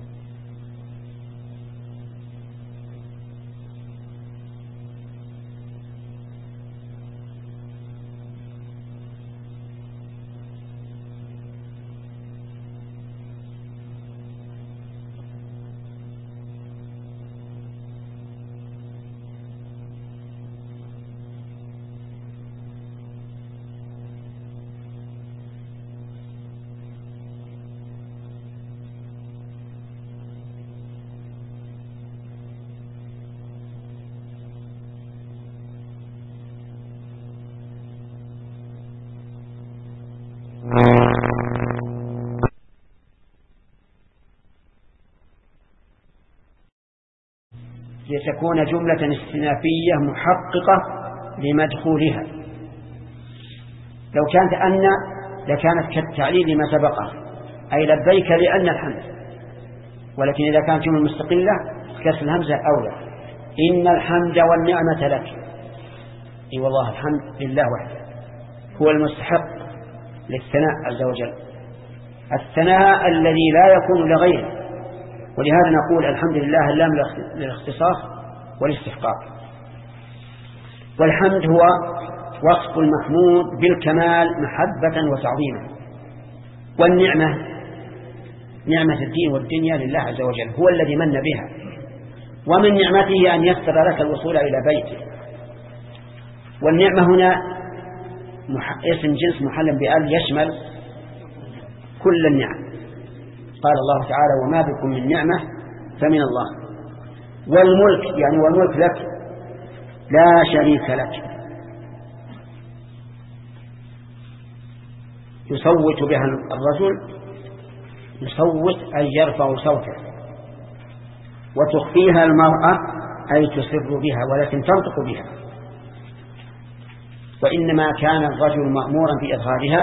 لتكون جملة استنافية محققة لمدخولها. لو كانت أن لكانت كالتعليل لما سبقه، أي لبيك لأن الحمد. ولكن إذا كانت جملة مستقلة كسر الهمزة أولى. إن الحمد والنعمة لك، أي والله الحمد لله وحده، هو المستحق للثناء عز وجل، الثناء الذي لا يكون لغيره. ولهذا نقول الحمد لله اللام للاختصاص والاستحقاق. والحمد هو وصف المحمود بالكمال محبة وتعظيما. والنعمة نعمة الدين والدنيا لله عز وجل، هو الذي من بها. ومن نعمته أن يسر لك الوصول إلى بيته. والنعمة هنا اسم جنس محل بأل يشمل كل النعم. قال الله تعالى وما بكم من نعمة فمن الله. والملك يعني والملك لك لا شريك لك، يصوت بها الرجل، يصوت أي يرفع صوته، وتخفيها المرأة أي تسر بها ولكن تنطق بها. وإنما كان الرجل مأمورا بإظهارها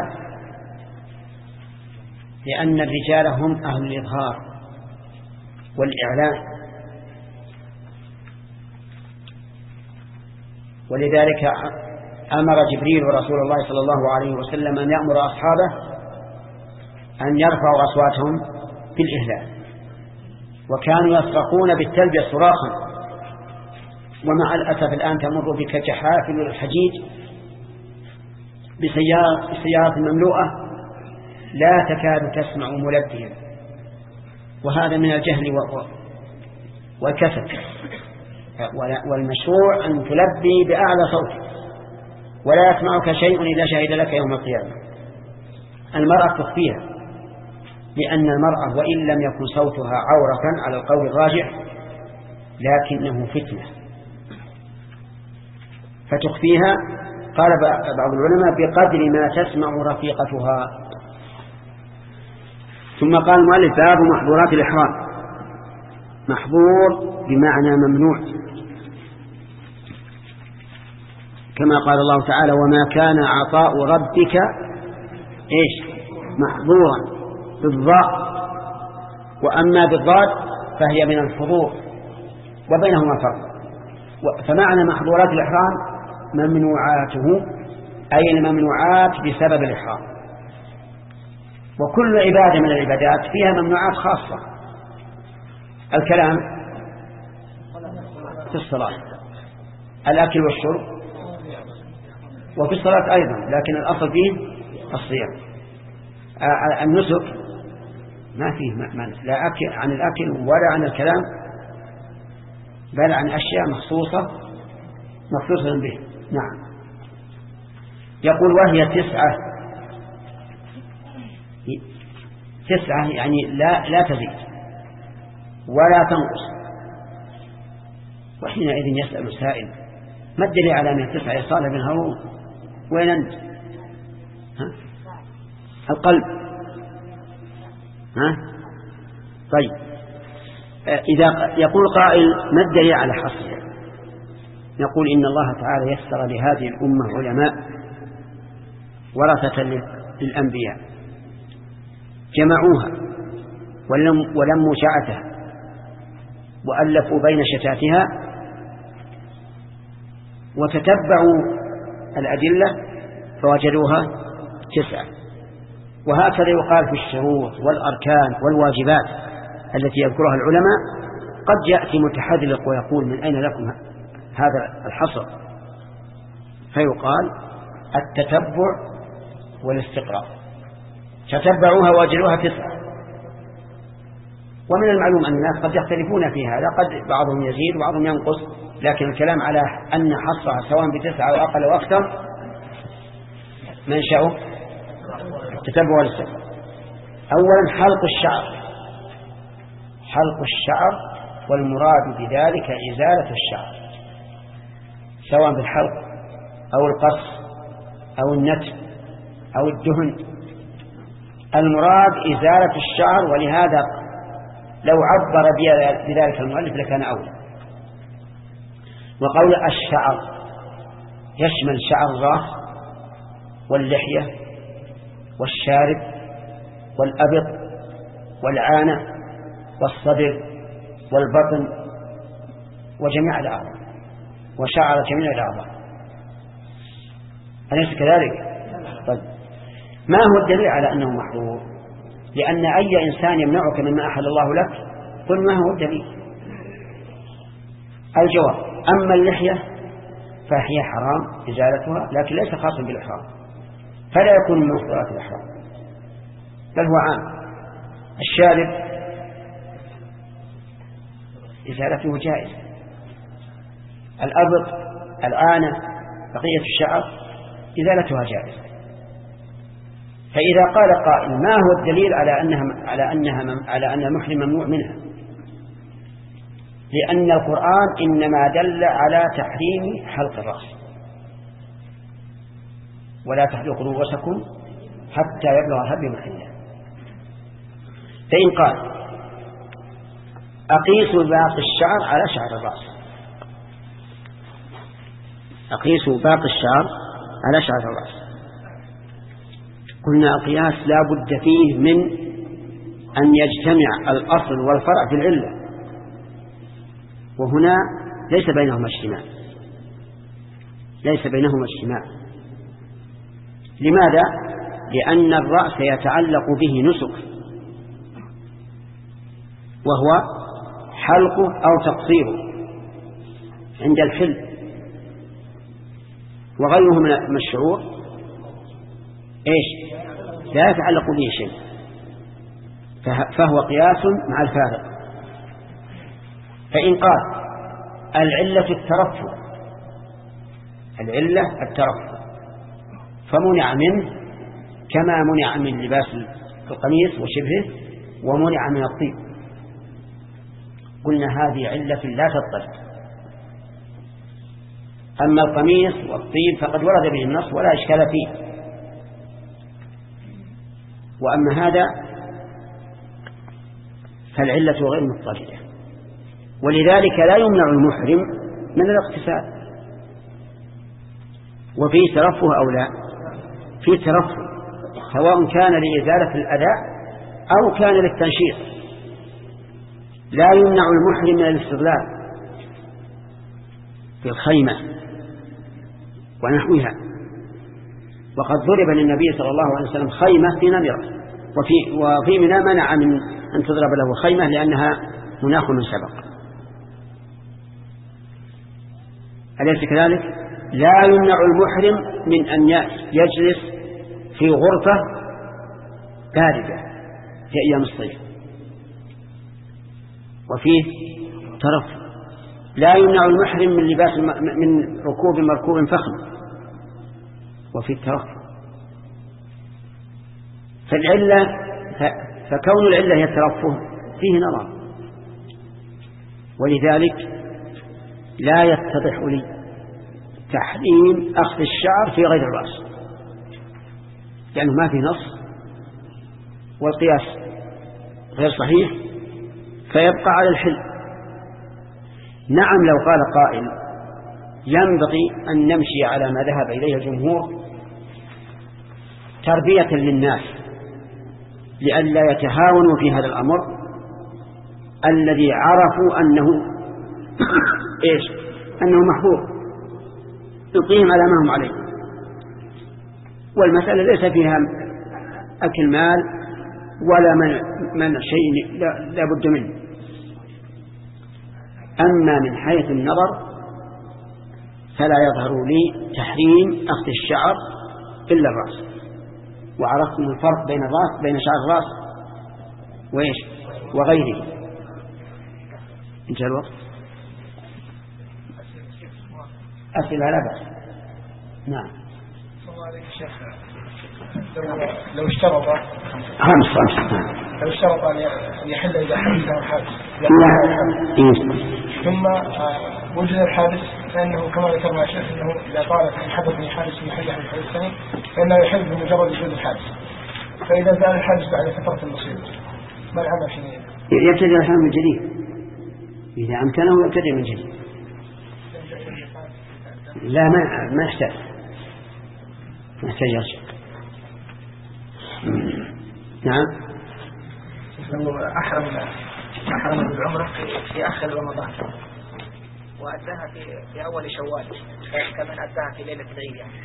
لأن الرجال هم أهل الإظهار والإعلان. ولذلك أمر جبريل رسول الله صلى الله عليه وسلم أن يأمر أصحابه أن يرفعوا أصواتهم بالإهلال، وكانوا يصرخون بالتلبية صراخا. ومع الأسف الآن تمر بك جحافل الحجيج بسيارة مملوءة لا تكاد تسمع ملبيا، وهذا من الجهل والكسل. والمشروع أن تلبي بأعلى صوت ولا يسمعك شيء إذا شهد لك يوم القيامة. المرأة تخفيها، لأن المرأة وإن لم يكن صوتها عورة على القول الراجح لكنه فتنة فتخفيها. قال بعض العلماء بقدر ما تسمع رفيقتها. ثم قال المؤلف باب محظورات الإحرام. محظور بمعنى ممنوع، كما قال الله تعالى وما كان عطاء ربك إيش محظورا بالضاء. وأما بالضاد فهي من الحضور وبينهما فرق. فمعنى محظورات الإحرام ممنوعاته، أي الممنوعات بسبب الإحرام. وكل عبادة من العبادات فيها ممنوعات خاصة. الكلام في الصلاة، الأكل والشرب، وفي الصلاة أيضا، لكن الأصل فيه الصيام. النسك ما فيه مانع، لا أكل عن الأكل ولا عن الكلام، بل عن أشياء مخصوصة مخصوصة به. نعم. يقول وهي تسعة، تسعة يعني لا لا تزيد ولا تنقص. وحينئذ يسأل سائل ما الدليل على أن تسعة يا صالح بن هارون؟ وين أنت؟ ها؟ القلب. ها؟ طيب، إذا يقول قائل ما الدليل على حصرها؟ نقول إن الله تعالى يسر لهذه الأمة علماء ورثة للأنبياء جمعوها ولموا شعتها وألفوا بين شتاتها وتتبعوا الأدلة فوجدوها تسعة. وهكذا يقال في الشروط والأركان والواجبات التي يذكرها العلماء. قد يأتي متحذلق ويقول من أين لكم هذا الحصر؟ فيقال التتبع والاستقراء. تتبعوها ووجدوها تسعة. ومن المعلوم أن الناس قد يختلفون في هذا، قد بعضهم يزيد وبعضهم ينقص، لكن الكلام على أن حصرها سواء بتسعة أو أقل أو أكثر منشأه التتبع والاستقراء. أولا حلق الشعر، حلق الشعر، والمراد بذلك إزالة الشعر سواء بالحلق أو القص أو النتف أو الدهن. المراد إزالة الشعر، ولهذا لو عبر بذلك المؤلف لكان أولى. وقول الشعر يشمل شعر الرأس واللحية والشارب والأبط والعانة والصدر والبطن وجميع الأعضاء، وشعر جميع الأعضاء. أليس كذلك؟ طيب، ما هو الدليل على أنه محظور؟ لأن أي إنسان يمنعك مما أحل الله لك قل ما هو الدليل؟ الجواب: أما اللحية فهي حرام إزالتها، لكن ليس خاصا بالإحرام، فلا يكون من محظورات الإحرام، بل هو عام. الشارب إزالته جائزة، الأبط، العانة، بقية الشعر إزالتها جائزة. فإذا قال قائل ما هو الدليل على أنها على أنها على أن المحرم ممنوع منها؟ لأن القرآن إنما دل على تحريم حلق الرأس، ولا تحلقوا رؤوسكم حتى يبلغ الهدي محله. فإن قال أقيسوا باقي الشعر على شعر الرأس، أقيسوا باقي الشعر على شعر الرأس، قلنا القياس لا بد فيه من أن يجتمع الأصل والفرع في العلة، وهنا ليس بينهما اجتماع، ليس بينهما اجتماع. لماذا؟ لأن الرأس يتعلق به نسك، وهو حلقه أو تقصيره عند الحل، وغيره من الشعور إيش؟ لا يتعلق به شيء، فهو قياس مع الفارق. فإن قال العلة الترفع، العلة الترفع فمنع منه كما منع من لباس القميص وشبهه ومنع من الطيب، قلنا هذه علة لا تضطرد. أما القميص والطيب فقد ورد به النص ولا إشكال فيه، وأما هذا فالعلة غير مضطردة، ولذلك لا يمنع المحرم من الاغتسال. وفيه ترفه أو لا؟ فيه ترفه، سواء كان لإزالة الأذى أو كان للتنشيط. لا يمنع المحرم من الاستظلال، في الخيمة ونحوها. وقد ضرب للنبي صلى الله عليه وسلم خيمة في نمرة، وفي, وفي منى منع من أن تضرب له خيمة لأنها مناخ من سبق. أليس كذلك؟ لا يمنع المحرم من أن يجلس في غرفة باردة في أيام الصيف، وفيه ترف. لا يمنع المحرم من لباس من ركوب مركوب فخم، وفي الترف. فالعلة فكون العلة هي الترفه فيه نظر، ولذلك لا يتضح لي تحريم أخذ الشعر في غير الرأس، لأنه ما في نص والقياس غير صحيح، فيبقى على الحل. نعم لو قال قائل ينبغي أن نمشي على ما ذهب إليه الجمهور تربية للناس لئلا يتهاونوا في هذا الأمر الذي عرفوا أنه إيش أنه محظور، يقيم على ما هم عليه، والمسألة ليس فيها أكل مال ولا من, من شيء لا, لا بد منه. أما من حيث النظر فلا يظهر لي تحريم أخذ الشعر إلا الرأس. وعرفتم الفرق بين الرأس بين شعر الرأس وإيش وغيره. انتهى الوقت. أسئلة لا بأس. نعم. لو اشترط خمس خمس لو اشترط أن يحل إذا حدث له حادث ثم وجد الحادث، فإنه كما ذكرنا يا شيخ أنه إذا طالت أن حدثني حادث من حدث عن الحادث الثاني فإنه يحل بمجرد وجود الحادث. فإذا زال الحادث بعد فترة بسيطة ما العمل فيه؟ يبتدئ الحال من جديد، إذا أمكنه يبتدئ من جديد. لا ما ما يحتاج ما يحتاج يرجع. نعم. لو أحرم أحرم بالعمرة في آخر رمضان وأداها في في أول شوال كمن أداها في ليلة العيد يعني.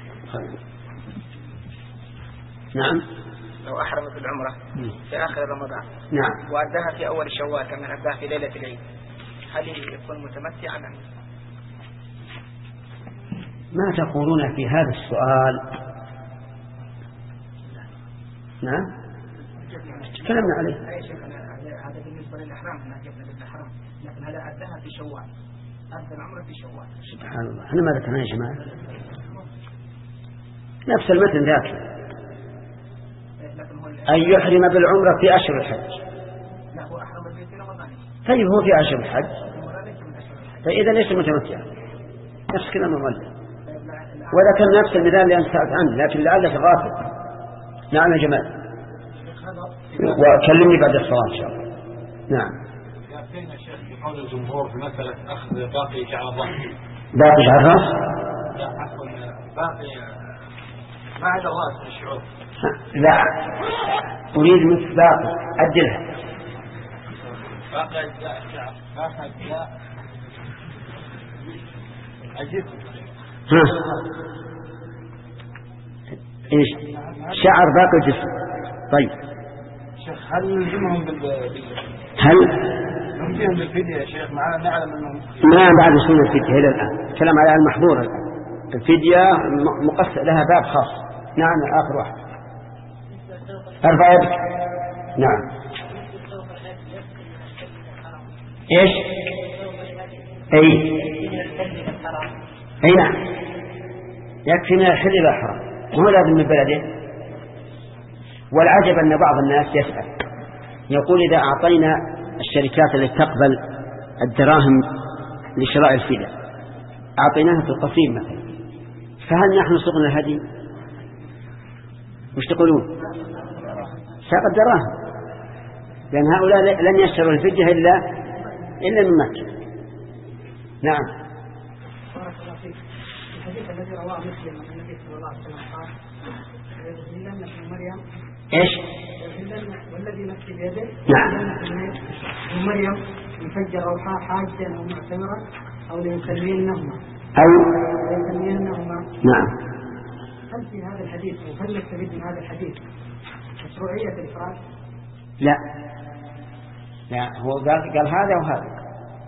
نعم. لو أحرم بالعمرة في آخر رمضان نعم وأداها في أول شوال كمن أداها في ليلة العيد، هل يكون متمتعا؟ ما تقولون في هذا السؤال؟ نعم تكلمنا عليه. هذا بالنسبة للإحرام أنها جبنا بالإحرام، لكن هذا أداها في شوال، أدى العمرة في شوال. سبحان الله، احنا ما ذكرنا يا جماعة نفس المتن ذاك أن يحرم بالعمرة في أشهر الحج. لا هو أحرم في رمضان. طيب هو في أشهر الحج، فإذا ليس متمتع نفس كلام المؤلف، ولا كان نفس المثال اللي أنت سألت عنه، لكن لعلك غافل. نعم يا جماعة، وكلمني بعد الصلاة إن شاء الله. نعم. يأتينا شيخ في قول الجمهور في مسألة أخذ باقي شعر الرأس. باقي شعر الرأس؟ لا عفوا باقي ما عدا الرأس الشعور. لا أريد مثل باقي أدلها. باقي أجزاء الشعر باقي أجزاء أجزاء. ها إيش شعر باقي الجسم. طيب شيخ هل نلزمهم بال هل نلزمهم بالفدية يا شيخ؟ معنا نعلم أنهم ما بعد سنة الفدية إلى الآن، كلام على المحظور الآن. الفدية مقصد لها باب خاص. نعم آخر واحد أربع يدك. نعم إيش أي أي نعم يكفي من الحل إلى الحرام، وهو لازم من بلده. والعجب أن بعض الناس يسأل يقول إذا أعطينا الشركات التي تقبل الدراهم لشراء الفداء أعطيناها في القصيم مثلا، فهل نحن سقنا الهدي؟ وش تقولون؟ ساق الدراهم، لأن هؤلاء لن يشتروا الفدية إلا إلا من مكة. نعم. الحديث الذي رواه مسلم عن النبي صلى الله عليه وسلم قال يغسلن ابن مريم ايش؟ والذي نفسي بيده نعم ابن مريم يفجر روحها حاجا او معتمرا او ليسلمينهما أو يسمينهما. نعم. هل في هذا الحديث وهل نستفيد من هذا الحديث مشروعية الإفراد؟ لا لا، هو قال, قال هذا وهذا،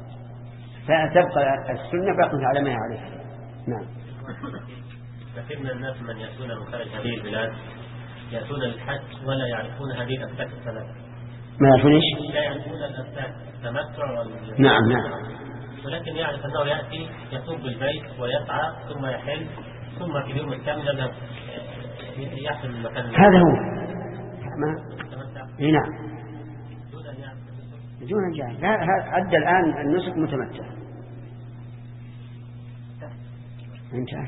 فتبقى السنة باقية على ما هي عليه. نعم. كثير من الناس من يأتون من خارج هذه البلاد يأتون للحج ولا يعرفون هذه الأسباب الثلاثة. ما يعرفون ايش؟ لا يعرفون الأسباب التمتع وال نعم نعم. ولكن يعرف أنه يأتي يطوف بالبيت ويسعى ثم يحل ثم في اليوم الثامن يذهب يحل المكان. هذا هو ما اي نعم دون أن يعرف. لا عد الآن النسك متمتع. انتهى.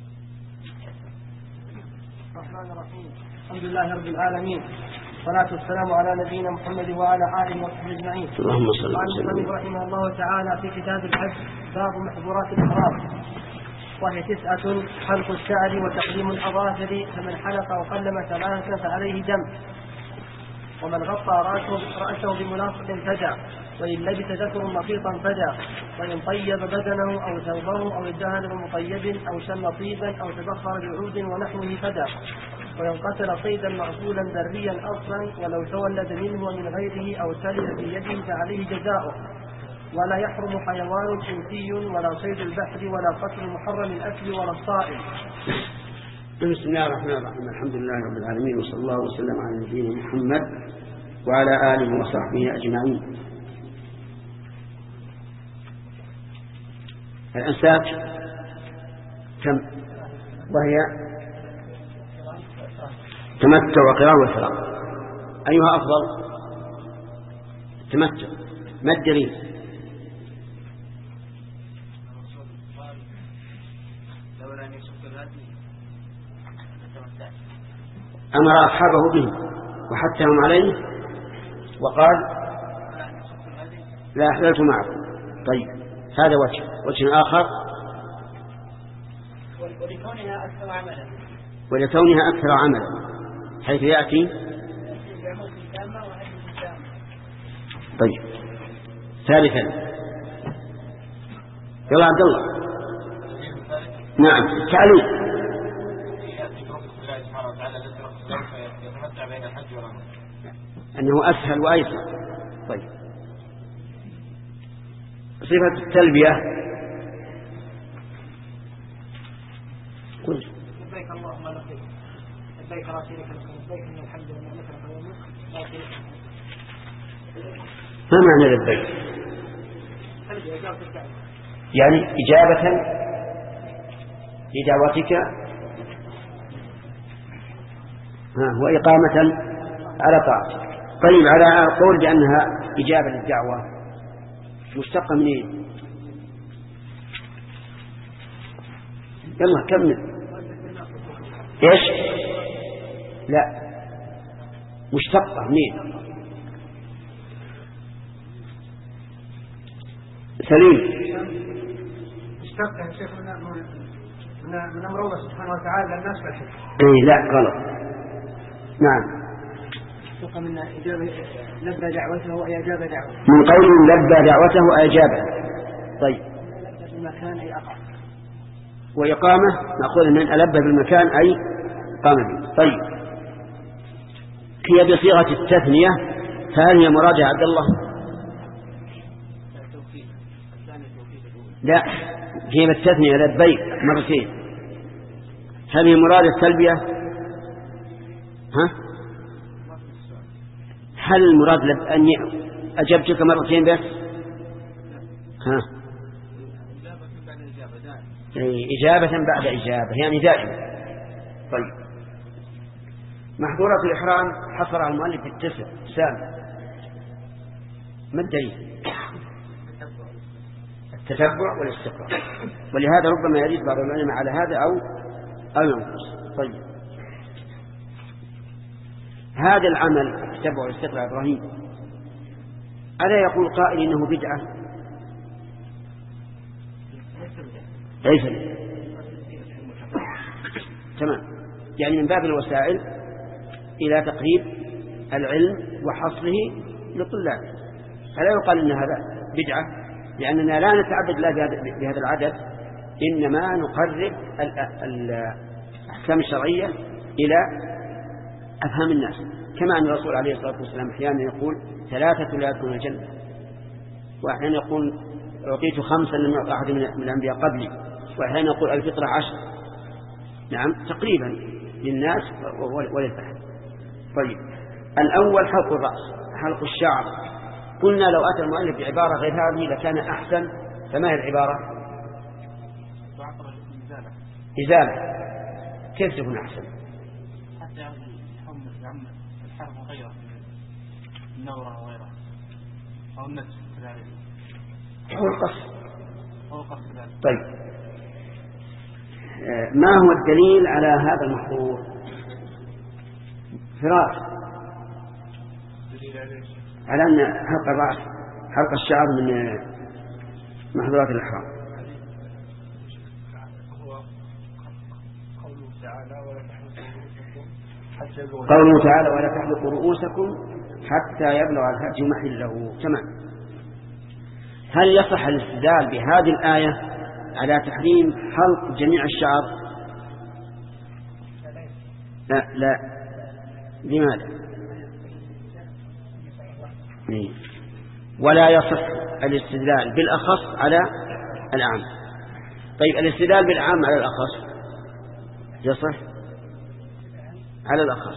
الرحمن الرحيم. الحمد لله رب العالمين، والصلاة والسلام على نبينا محمد وعلى آله وصحبه أجمعين. اللهم صل وسلم. قال المصنف رحمه الله تعالى في كتاب الحج باب محظورات الإحرام، وهي تسعة: حلق الشعر وتقديم الأظافر، فمن حلق وقلم ثلاثة فعليه دم، ومن غطى رأسه, رأسه بملاصق فدع، وإن لبس ذكر مخيطا فدع، وإن طيب بدنه أو ثوبه أو ادهن بمطيب أو شم طيبا أو تبخر بعود ونحوه فدع، وإن قتل صيدا مأكولا بريا أصلا ولو تولد منه ومن غيره أو سلب في يده فعليه جزاؤه، ولا يحرم حيوان إنسي ولا صيد البحر ولا قتل محرم الأكل ولا الصائم. بسم الله الرحمن الرحيم. الحمد لله رب العالمين، وصلى الله وسلم على نبينا محمد وعلى آله وصحبه أجمعين. الأنساك كم؟ وهي تمتع وقرار وإحرام. أيها أفضل؟ تمتع. ما الدليل؟ أمر أصحابه به وحثهم عليه وقال لا أحللت معكم. طيب هذا وجه. وجه آخر ولكونها أكثر عملا ولكونها أكثر عملا حيث يأتي. طيب ثالثا يلا عبد الله. نعم تعليم. أنه أسهل وأيسر. طيب صفة التلبية قل لبيك اللهم لبيك لبيك لا شريك لك لبيك إن الحمد لله لك الحمد لا شريك لك. ما معنى لبيك؟ يعني إجابة لدعوتك وإقامة على طاعتك. طيب على قول بأنها إجابة للدعوة مشتقة من إيه؟ يلا كمل. إيش؟ لا مشتقة من إيه؟ سليم. مشتقة يا شيخ من من أمر الله سبحانه وتعالى للناس بالحج. إيه لا غلط. نعم. مشتقة من إجابة لبى دعوته وأجاب دعوته. من قول لبى دعوته وأجابه. طيب. المكان أي أقام. وإقامة نأخذ من ألبى بالمكان أي قام به. طيب هي بصيغة التثنية، فهل هي مرادة عبد الله؟ لا هي بالتثنية لبيك مرتين. هل هي مرادة التلبية؟ ها؟ هل المراد أني أجبتك مرتين بس؟ ها؟ إجابة بعد إجابة يعني دائما. طيب محظورات الإحرام حصرها المؤلف بالتسع. سام ما الدليل؟ التتبع والاستقراء، ولهذا ربما يزيد بعض العلماء على هذا أو أو ينقص. طيب هذا العمل التتبع والاستقراء إبراهيم ألا يقول قائل إنه بدعة؟ ليس تمام، يعني من باب الوسائل إلى تقريب العلم وحصره لطلابه، فلا يقال إن هذا بدعة، لأننا لا نتعبد لا بهذا العدد إنما نقرب الأحكام الشرعية إلى أفهام الناس، كما أن الرسول عليه الصلاة والسلام أحيانا يقول ثلاثة لا يدخلون الجنة، وأحيانا يقول أعطيت خمسا لم يعطى أحد من الأنبياء قبلي، وأحيانا يقول الفطرة عشر. نعم تقريبا للناس وللفهم. طيب الأول حلق الرأس، حلق الشعر. قلنا لو أتى المؤلف بعبارة غير هذه لكان أحسن، فما هي العبارة؟ إزالة. كيف تكون أحسن؟ حتى يعمل الحرب وغيره النورة وغيرها أو النفس كذلك هو القص. هو القص كذلك. طيب ما هو الدليل على هذا المحظور؟ فراس على أن حلق الرأس حلق الشعر من محظورات الإحرام. قوله تعالى ولا تحلقوا رؤوسكم حتى يبلغ الهدي محله. تمام. هل يصح الاستدلال بهذه الآية على تحريم حلق جميع الشعر؟ لا لا. لماذا؟ ولا يصح الاستدلال بالأخص على العام. طيب الاستدلال بالعام على الأخص يصح على الأخص،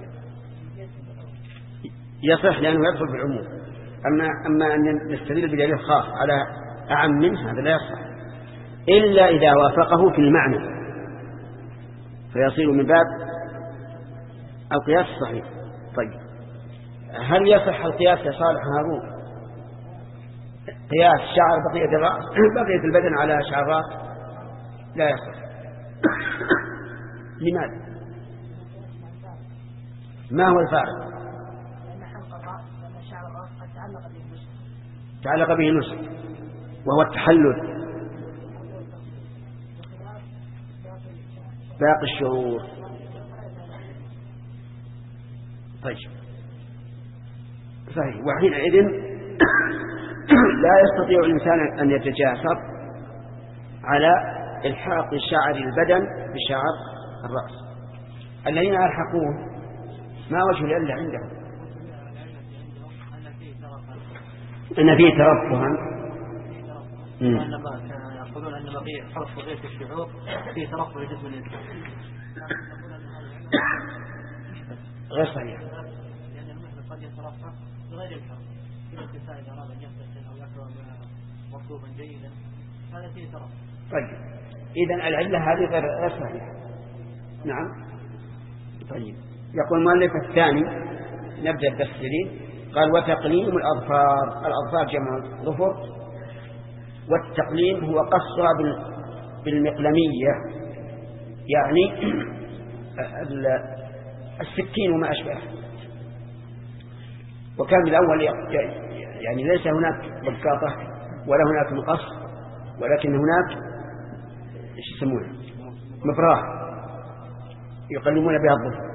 يصح لأنه يدخل بالعموم. أما, أما أن نستدل بدليل خاص على أعم منه هذا لا يصح إلا إذا وافقه في المعنى فيصير من باب القياس الصحيح. طيب هل يصح القياس يا صالح هارون؟ قياس شعر بقية الرأس بقية البدن على شعر الرأس؟ لا يصح. لماذا؟ ما هو الفارق؟ تعلق به النسك وهو التحلل باقي الشعور. طيب صحيح. وحينئذ لا يستطيع الإنسان أن يتجاسر على إلحاق شعر البدن بشعر الرأس. الذين يلحقون ما وجه العلة عندهم؟ أن فيه ترفها. يقولون أن بقية حرف وغير الشعور فيه ترفه لجسم الإنسان. غير صحيح. لأن المحدث قد يترفه بغير الحرف. إذا الإنسان إذا أراد أن يغتسل أو يأكل مرطوبا جيدا هذا فيه ترفه. طيب إذن العلة هذه غير صحيحة. نعم. طيب يقول المؤلف الثاني نبدأ بالتفسير. قال وتقليم الأظفار. الأظفار جمع ظفر، والتقليم هو قصها بالمقلمية يعني السكين وما أشبه. وكان بالأول يعني ليس هناك بقاطة ولا هناك مقص، ولكن هناك ايش يسمونه مبراه يقلمون بها الظفر.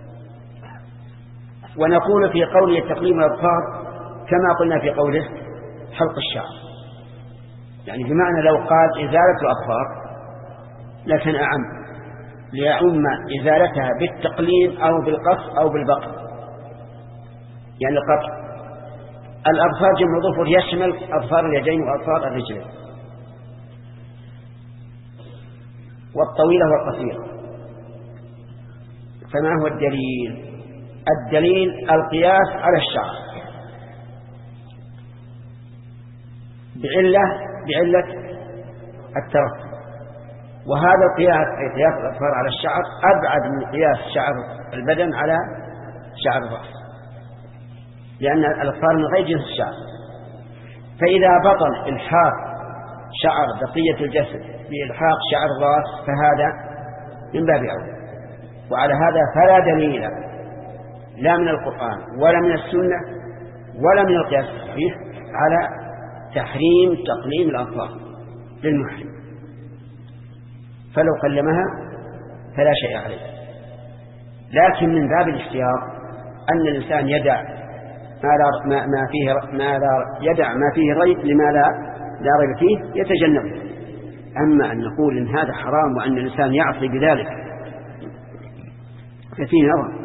ونقول في قوله تقليم الأظفار كما قلنا في قوله حلق الشعر، يعني بمعنى لو قال إزالة الأظفار لكن أعم، ليعم إزالتها بالتقليم أو بالقص أو بالبقر. يعني القطع الأظفار جمع ظفر يشمل أظفار اليدين وأظفار الرجلين والطويلة والقصيرة. فما هو الدليل؟ الدليل القياس على الشعر بعلة بعلة الترف. وهذا القياس أي قياس الأظفار على الشعر أبعد من قياس شعر البدن على شعر الرأس، لأن الأظفار من غير جنس الشعر. فإذا بطل إلحاق شعر بقية الجسد بإلحاق شعر الرأس فهذا من باب أولى. وعلى هذا فلا دليل لا من القرآن ولا من السنة ولا من القياس الصحيح على تحريم تقليم الأظفار للمحرم، فلو قلمها فلا شيء عليه. لكن من باب الاحتياط أن الإنسان يدع ما, لا ما, ما فيه ما لا يدع ما فيه ريب لما لا لا ريب فيه يتجنبه. أما أن نقول إن هذا حرام وأن الإنسان يعصي بذلك ففيه نظر،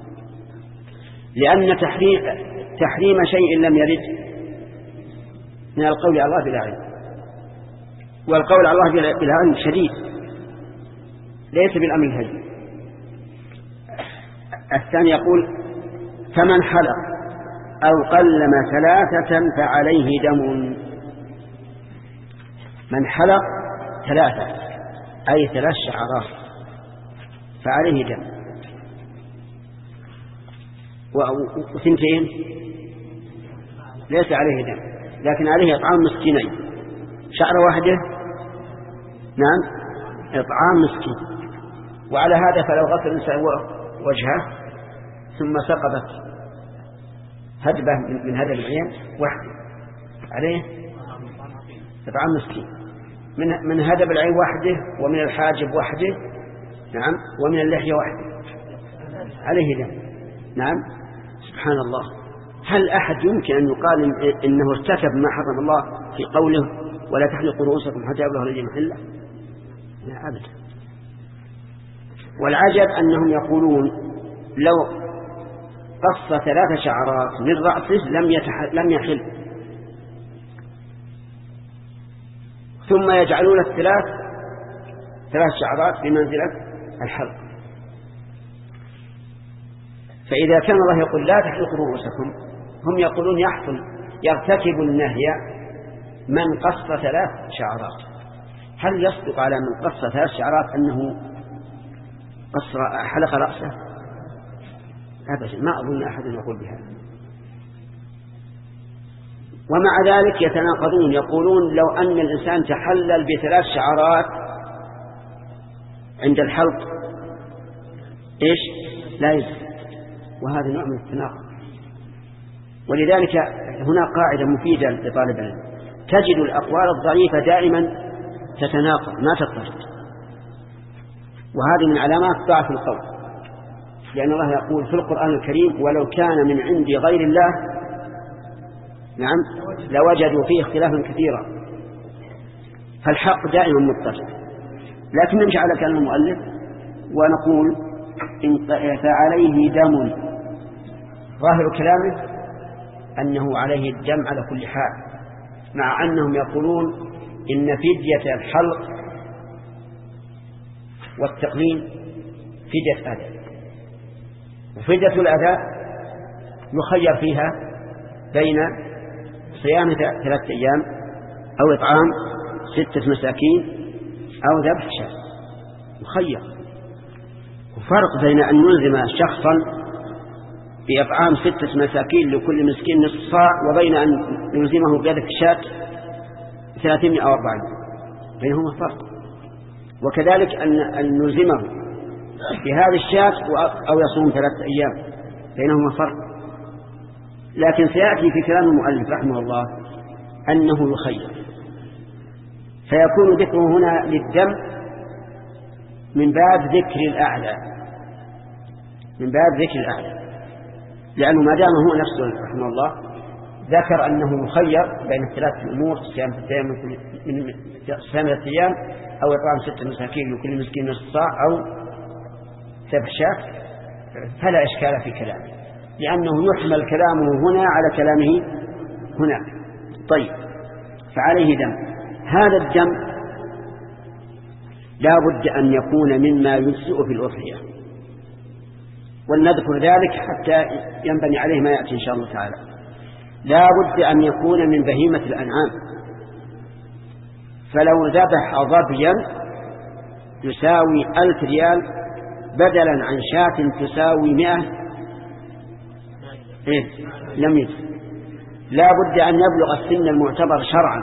لأن تحريم, تحريم شيء لم يرد من القول على الله بلا علم، والقول على الله بلا علم شديد ليس بالأمر الهين. الثاني يقول فمن حلق أو قلم ثلاثة فعليه دم. من حلق ثلاثة أي ثلاث شعرات فعليه دم، وثنتين ليس عليه دم لكن عليه إطعام مسكينين. شعر واحدة نعم إطعام مسكين. وعلى هذا فلو غسل الإنسان وجهه ثم سقطت هدبة من هذا العين واحدة عليه إطعام مسكين، من من هدب العين واحدة ومن الحاجب واحدة نعم ومن اللحية واحدة عليه دم. نعم سبحان الله، هل أحد يمكن أن يقال إنه ارتكب ما حرم الله في قوله ولا تحلقوا رؤوسكم حتى يبلغ الذي محله؟ لا أبدا. والعجب أنهم يقولون لو قص ثلاث شعرات من رأسه لم يتح... لم يحل، ثم يجعلون الثلاث ثلاث شعرات بمنزلة الحلق. فإذا كان الله يقول لا تحلقوا رؤوسكم، هم يقولون يحصل يرتكب النهي من قص ثلاث شعرات. هل يصدق على من قص ثلاث شعرات أنه قص حلق رأسه؟ أبدا، ما أظن أحد يقول بهذا. ومع ذلك يتناقضون، يقولون لو أن الإنسان تحلل بثلاث شعرات عند الحلق إيش لا يجوز، وهذا نوع من التناقض. ولذلك هنا قاعدة مفيدة لطالب العلم، تجد الأقوال الضعيفة دائما تتناقض ما تضطرد، وهذه من علامات ضعف القول، لأن الله يقول في القرآن الكريم ولو كان من عند غير الله نعم لوجدوا فيه اختلافا كثيرا. فالحق دائما مضطرد. لكن نمشي على كلام المؤلف ونقول إن فعليه دم، ظاهر كلامه أنه عليه الدم على كل حال، مع أنهم يقولون إن فدية الحلق والتقليم فدية أذى، وفدية الأذى يخير فيها بين صيام ثلاثة أيام أو إطعام ستة مساكين أو ذبح شاة، يخير. وفرق بين أن نلزم شخصا بإطعام ستة مساكين لكل مسكين نصف صاع وبين أن نلزمه بذبح شاة ثلاثين أو أربعين، بينهما فرق. وكذلك أن, أن نلزمه بهذه الشاة أو يصوم ثلاثة أيام، بينهما فرق. لكن سيأتي في كلام المؤلف رحمه الله أنه يخير، فيكون ذكره هنا للدم من باب ذكر الأعلى، من باب ذكر الأعلى، لأنه ما دام هو نفسه رحمه الله ذكر أنه مخير بين الثلاث الأمور، صيام ثلاثة أيام أو إطعام ستة مساكين لكل مسكين نصف صاع أو ذبح شاة، فلا إشكال في كلامه، لأنه يحمل كلامه هنا على كلامه هناك. طيب، فعليه دم. هذا الدم لا بد أن يكون مما يجزئ في الأضحية، ولنذكر ذلك حتى ينبني عليه ما يأتي إن شاء الله تعالى. لا بد أن يكون من بهيمة الأنعام، فلو ذبح ظبيا يساوي ألف ريال بدلا عن شاة تساوي مئة إيه؟ لم يجز. لا بد أن يبلغ السن المعتبر شرعا،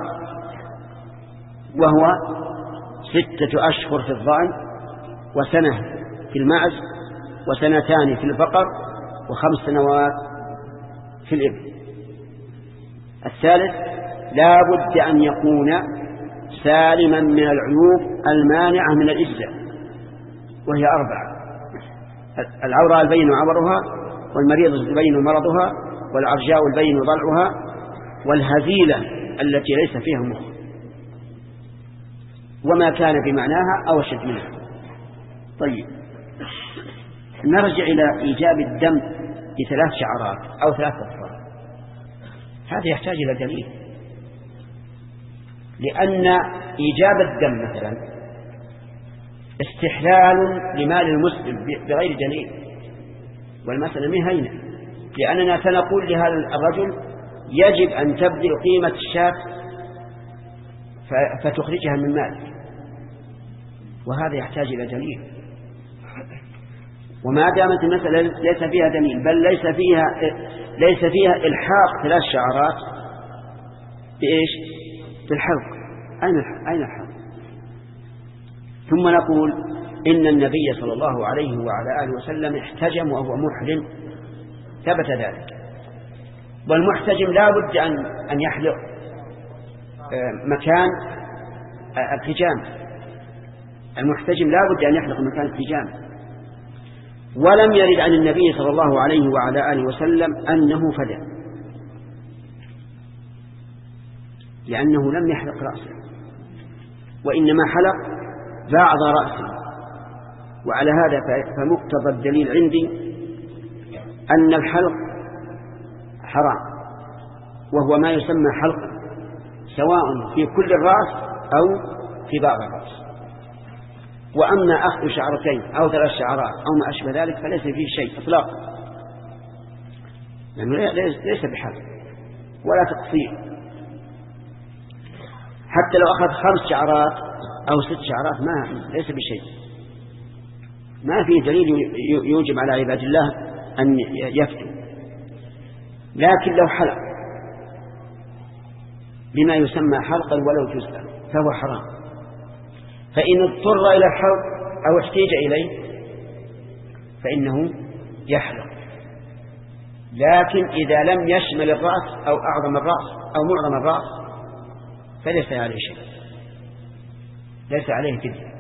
وهو ستة أشهر في الضأن وسنة في المعز وسنتان في البقر وخمس سنوات في الإبل. الثالث لا بد أن يكون سالما من العيوب المانعة من الإجزاء، وهي أربعة: العورة البين عورها، والمريض البين مرضها، والعرجاء البين ضلعها، والهزيلة التي ليس فيها مخ. وما كان بمعناها أو أشد منها. طيب نرجع إلى إيجاب الدم بثلاث شعرات أو ثلاث أظفار. هذا يحتاج إلى دليل، لأن إيجاب الدم مثلا استحلال لمال المسلم بغير دليل، والمسألة من هينة، لأننا سنقول لهذا الرجل يجب أن تبذل قيمة الشاة فتخرجها من مالك، وهذا يحتاج إلى دليل. وما دامت المسألة ليس فيها دليل، بل ليس فيها ليس فيها إلحاق ثلاث شعرات بإيش؟ بالحلق. أين أين الحلق؟ ثم نقول إن النبي صلى الله عليه وعلى آله وسلم احتجم وهو محرم، ثبت ذلك. والمحتجم لا بد أن أن يحلق مكان الحجام، المحتجم لا بد أن يحلق مكان الحجام. ولم يرد عن النبي صلى الله عليه وعلى آله وسلم أنه فدى، لأنه لم يحلق رأسه، وإنما حلق بعض رأسه. وعلى هذا فمقتضى الدليل عندي أن الحلق حرام، وهو ما يسمى حلق، سواء في كل الرأس أو في بعض الرأس. وأما أخذ شعرتين أو ثلاث شعرات أو ما أشبه ذلك فليس فيه شيء إطلاقا، لأنه ليس بحلق ولا تقصير. حتى لو أخذ خمس شعرات أو ست شعرات ما ليس بشيء، ما في دليل يوجب على عباد الله أن يفتوا. لكن لو حلق بما يسمى حلقا ولو جزءا فهو حرام. فإن اضطر إلى الحلق أو احتاج إليه فإنه يحلق. لكن إذا لم يشمل الرأس أو أعظم الرأس أو معظم الرأس فليس عليه شيء، ليس عليه فدية.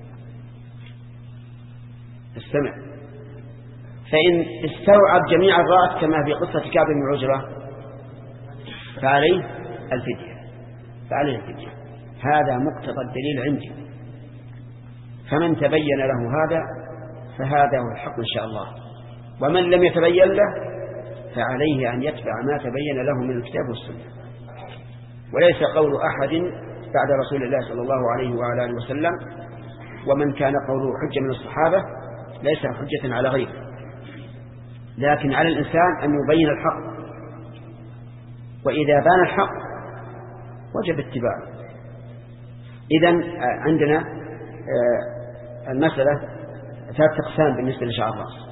استمع، فإن استوعب جميع الرأس كما في قصة كعب بن عجرة فعليه الفدية، فعليه الفدية. هذا مقتضى الدليل عندي، فمن تبين له هذا فهذا هو الحق إن شاء الله. ومن لم يتبين له فعليه أن يتبع ما تبين له من الكتاب والسنة. وليس قول أحد بعد رسول الله صلى الله عليه وعلى آله وسلم ومن كان قوله حجة من الصحابة ليس حجة على غيره، لكن على الإنسان أن يبين الحق، وإذا بان الحق وجب اتباعه. إذن عندنا المسألة ثلاث أقسام بالنسبة لشعر الرأس.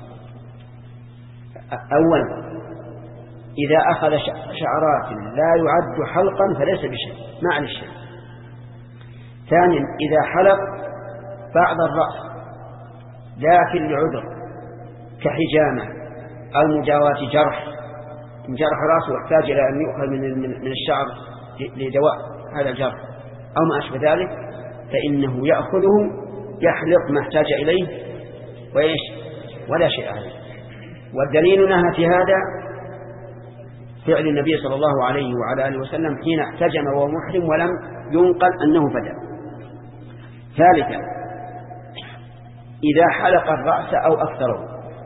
أولا، إذا أخذ شعرات لا يعد حلقا فليس بشيء، ما عليه شيء. ثانيا، إذا حلق بعض الرأس لكن لعذر كحجامة أو مجاواة جرح، من جرح رأسه واحتاج إلى أن يؤخذ من من الشعر لدواء هذا الجرح أو ما أشبه ذلك، فإنه يأخذه يحلق ما احتاج إليه وإيش ولا شيء عليه. والدليل نهى في هذا فعل النبي صلى الله عليه وعلى آله وسلم حين احتجم وهو محرم ولم ينقل أنه فدى. ثالثا، إذا حلق الرأس أو أكثره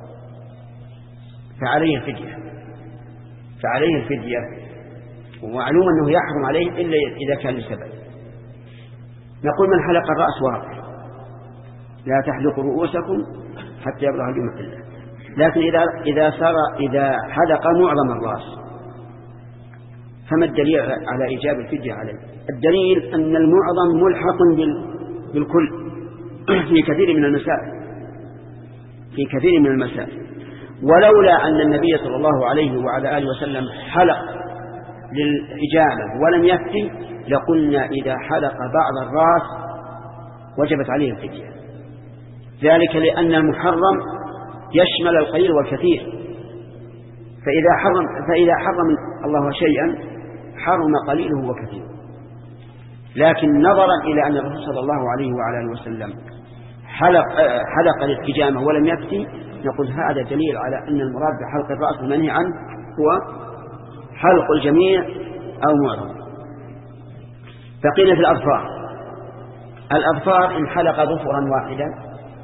فعليه الفدية، فعليه الفدية. ومعلوم أنه يحرم عليه إلا إذا كان لسبب. نقول من حلق الرأس واضح، لا تحلقوا رؤوسكم حتى يبلغ اليوم محله. لكن إذا إذا صار إذا حلق معظم الرأس فما الدليل على إيجاب الفدية عليه؟ الدليل أن المعظم ملحق بالكل في كثير من المسائل، في كثير من المسائل. ولولا أن النبي صلى الله عليه وعلى آله وسلم حلق للحجامة ولم يفتي لقلنا إذا حلق بعض الرأس وجبت عليه الفدية، ذلك لأن المحرم يشمل القليل والكثير. فإذا حرم فإذا حرم الله شيئا حرم قليله وكثيره. لكن نظرا إلى أن الرسول صلى الله عليه وعلى آله وسلم حلق حلق للحجامة ولم يفتي، نقول هذا دليل على أن المراد بحلق الرأس المنهي عنه هو حلق الجميع أو معظم. بقينا في الأظفار. الأظفار إن حلق ظفرا واحدا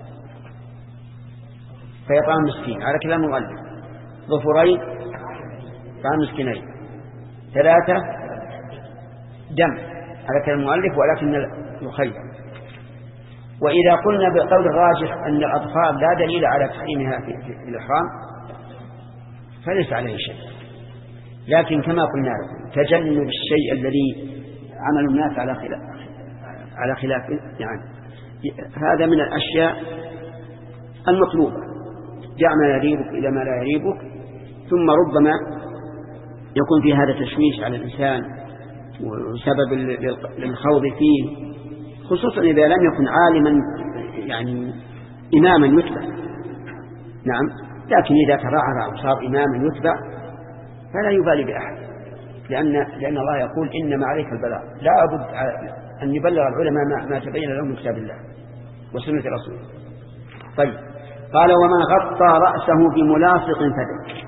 فيطعم مسكين على كلام المؤلف، ظفرين طعام مسكينين، ثلاثة دم على كلام المؤلف ولكن يخير. وإذا قلنا بقول الراجح أن الأظفار لا دليل على تحريمها في, في, في الإحرام فليس عليه شيء، لكن كما قلنا تجنب الشيء الذي عمل الناس على خلاف على خلاف يعني هذا من الأشياء المطلوبة. دع ما يريبك إلى ما لا يريبك. ثم ربما يكون في هذا تشويش على الإنسان وسبب للخوض فيه، خصوصا إذا لم يكن عالما يعني إماما يتبع. نعم، لكن إذا ترعرع وصار إماما يتبع فلا يبالي بأحد، لأن, لأن الله يقول إنما عليك البلاغ، لا أبد أن يبلغ العلماء ما, ما تبين لهم من كتاب الله وسنة رسوله. طيب، قال ومن غطى رأسه بملاصق فدع.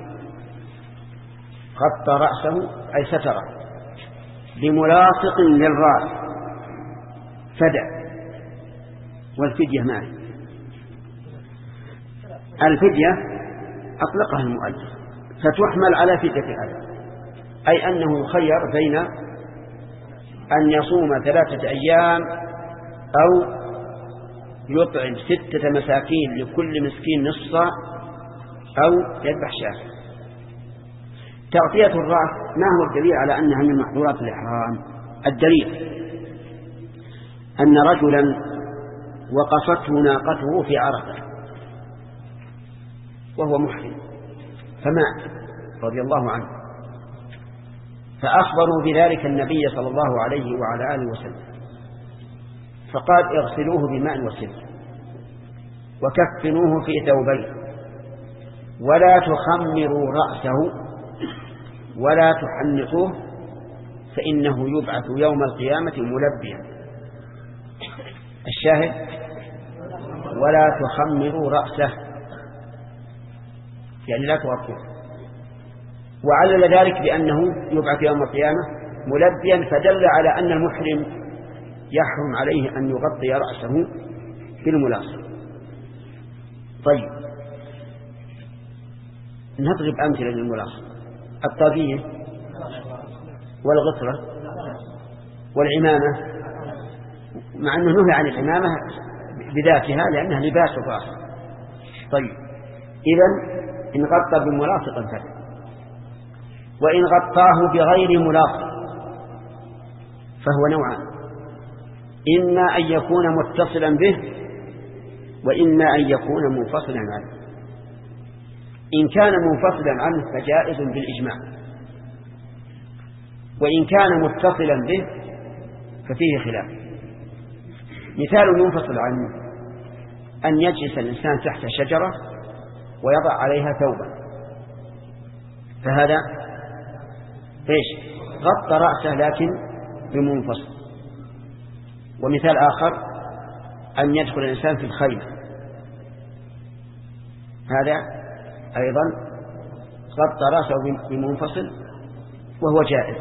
غطى رأسه أي ستره بملاصق للرأس فدع. والفدية ماذا؟ الفدية أطلقها المؤلف فتحمل على فدية الأذى، أي أنه يخير بين أن يصوم ثلاثة أيام أو يطعم ستة مساكين لكل مسكين نصف أو يذبح شاة. تغطية الرأس ما هو الدليل على أنها من محظورات الإحرام؟ الدليل أن رجلا وقفته ناقته في عرفة وهو محرم فمات رضي الله عنه، فأخبروا بذلك النبي صلى الله عليه وعلى آله وسلم، فقال اغسلوه بماء وسدر وكفنوه في ثوبين ولا تخمروا رأسه ولا تحنطوه فإنه يبعث يوم القيامة ملبيا. الشاهد ولا تخمروا رأسه يعني لا تغطوه، وعلل ذلك بأنه يبعث يوم القيامة ملبيا، فدل على أن المحرم يحرم عليه أن يغطي رأسه بالملاصق. طيب، نضرب أمثلة للملاصق: الطاقية والغطرة والعمامة، مع أنه نهي عن العمامة بذاتها لأنها لباس الرأس. طيب، إذن إن غطى بملاصق فدع، وإن غطاه بغير ملاصق فهو نوعان: إما أن يكون متصلا به وإما أن يكون منفصلا عنه. إن كان منفصلا عنه فجائز بالإجماع، وإن كان متصلا به ففيه خلاف. مثال منفصل عنه أن يجلس الإنسان تحت شجرة ويضع عليها ثوبا، فهذا إيش؟ غطى رأسه لكن بمنفصل. ومثال آخر أن يدخل الإنسان في الخيمة، هذا أيضا غطى رأسه بمنفصل وهو جائز.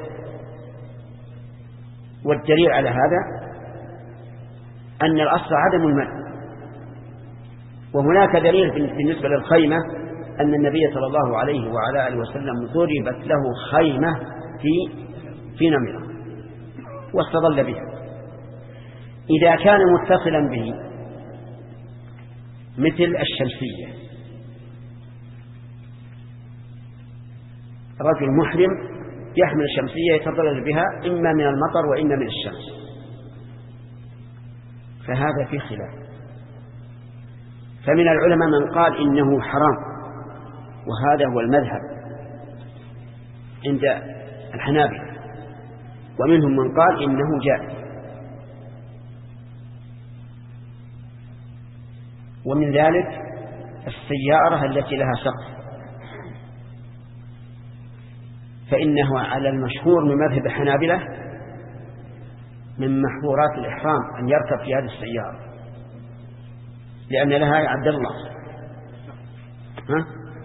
والدليل على هذا أن الأصل عدم المنع. وهناك دليل بالنسبة للخيمة أن النبي صلى الله عليه وعلى آله وسلم ضربت له خيمة في في نمرة واستظل بها. إذا كان متصلا به مثل الشمسية، رجل محرم يحمل الشمسية يتظلل بها إما من المطر وإما من الشمس، فهذا في خلاف. فمن العلماء من قال إنه حرام، وهذا هو المذهب عند الحنابلة، ومنهم من قال إنه جائز. ومن ذلك السيارة التي لها سقف، فإنه على المشهور من مذهب الحنابلة من محظورات الإحرام أن يركب في هذه السيارة، لأن لها عبد الله ها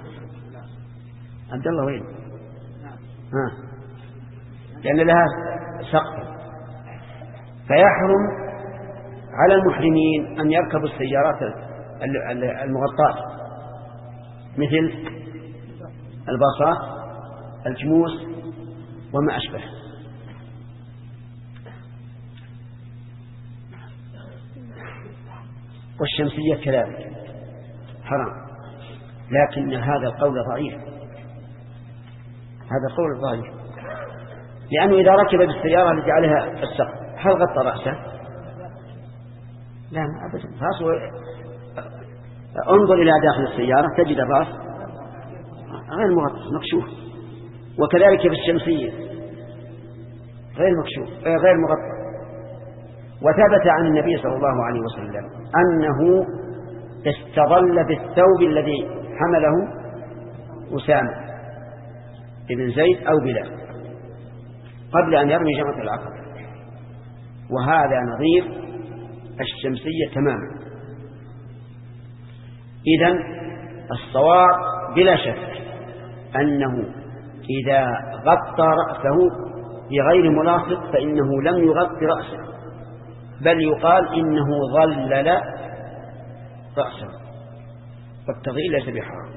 عبد الله وين ها لأن لها سقف، فيحرم على المحرمين أن يركبوا السيارات المغطاة مثل الباصات الجموس وما أشبه. والشمسية كذلك حرام، لكن هذا القول ضعيف، هذا القول ضعيف، لأنه إذا ركب بالسيارة التي عليها السقف هل غطى رأسه؟ لا أبدا. رأسه انظر إلى داخل السيارة تجد الرأس غير مغطى مكشوف، وكذلك في الشمسية غير مكشوف غير مغطى. وثبت عن النبي صلى الله عليه وسلم أنه استظل بالثوب الذي حمله أسامة ابن زيد أو بلال قبل أن يرمي جمرة العقبة، وهذا نظير الشمسية تماما. إذن الصواب بلا شك أنه إذا غطى رأسه بغير ملاصق فإنه لم يغطي رأسه، بل يقال إنه ظلل رأسه، والتظليل ليس بحرام.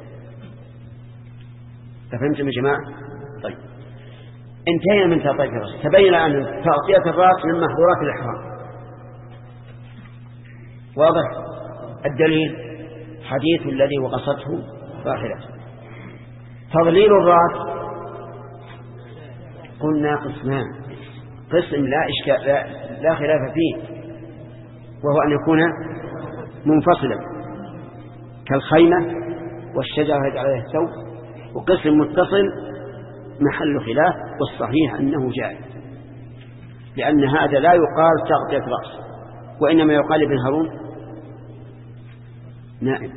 تفهمتم يا جماعة؟ طيب، انتهينا من تغطية الرأس. تبين أن تغطية الرأس من محظورات الإحرام. واضح؟ الدليل حديث الذي وقصته راحلته. تظليل الرأس قلنا قسمان، قسم لا إشكال لا, لا خلاف فيه، وهو أن يكون منفصلا كالخيمة والشجرة عليها الثوب، وقسم متصل محل خلاف، والصحيح أنه جائز، لأن هذا لا يقال تغطية رأس، وإنما يقال ابن هارون نائم.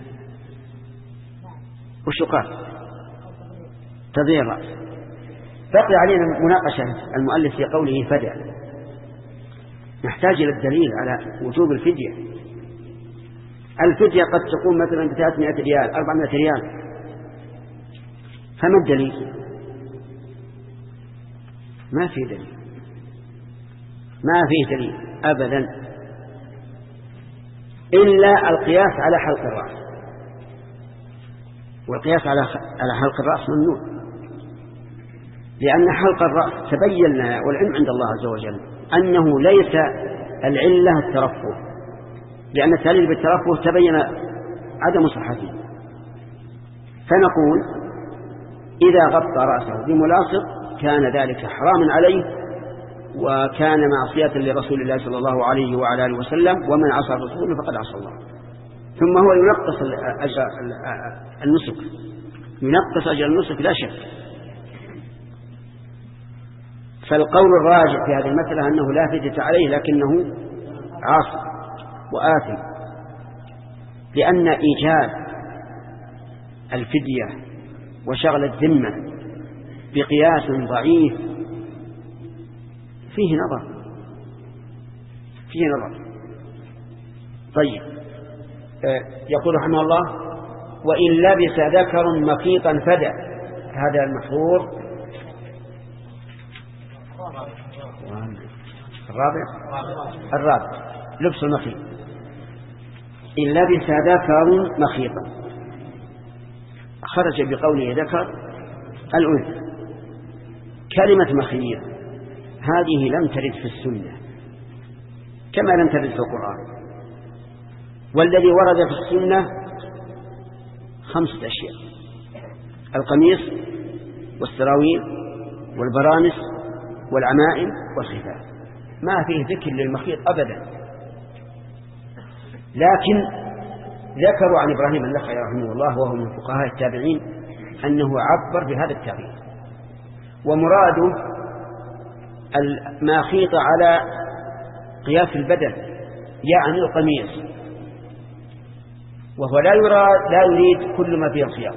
وش قال؟ تضييع الرأس. بقي علينا مناقشة المؤلف في قوله فدع. نحتاج إلى الدليل على وجوب الفدية. الفدية قد تكون مثلا بثلاثمائة ريال أربعمائة ريال، فما الدليل؟ ما في دليل، ما فيه دليل أبدا، إلا القياس على حلق الرأس، والقياس على على حلق الرأس ممنوع، لأن حلق الرأس تبين لنا والعلم عند الله عز وجل أنه ليس العلة الترفه، لأن التعليل بالترفه تبين عدم صحته. فنقول إذا غطى رأسه بملاصق كان ذلك حراما عليه، وكان معصية لرسول الله صلى الله عليه وعلى آله وسلم، ومن عصى الرسول فقد عصى الله. ثم هو ينقص أجر النسك، ينقص أجر النسك لا شك. فالقول الراجح في هذه المسألة أنه لا فدية عليه، لكنه عاصي وآثم، لأن إيجاد الفدية وشغل الذمة بقياس ضعيف فيه نظر فيه نظر. طيب، يقول رحمه الله: وإن لبس ذكر مخيطا فدع. هذا المحظور الرابع الرابع لبس المخيط. إن لبس ذكر مخيطا، خرج بقوله ذكر الأنثى. كلمة مخيط هذه لم ترد في السنة كما لم ترد في القرآن، والذي ورد في السنة خمسة أشياء: القميص والسراويل والبرانس والعمائم والخفاف، ما فيه ذكر للمخيط أبدا. لكن ذكروا عن إبراهيم النخعي رحمه الله وهو من فقهاء التابعين أنه عبر بهذا التعبير، ومراده ما خيط على قياس البدن، يعني القميص، وهو لا يراد لا يريد كل ما فيه الخياط،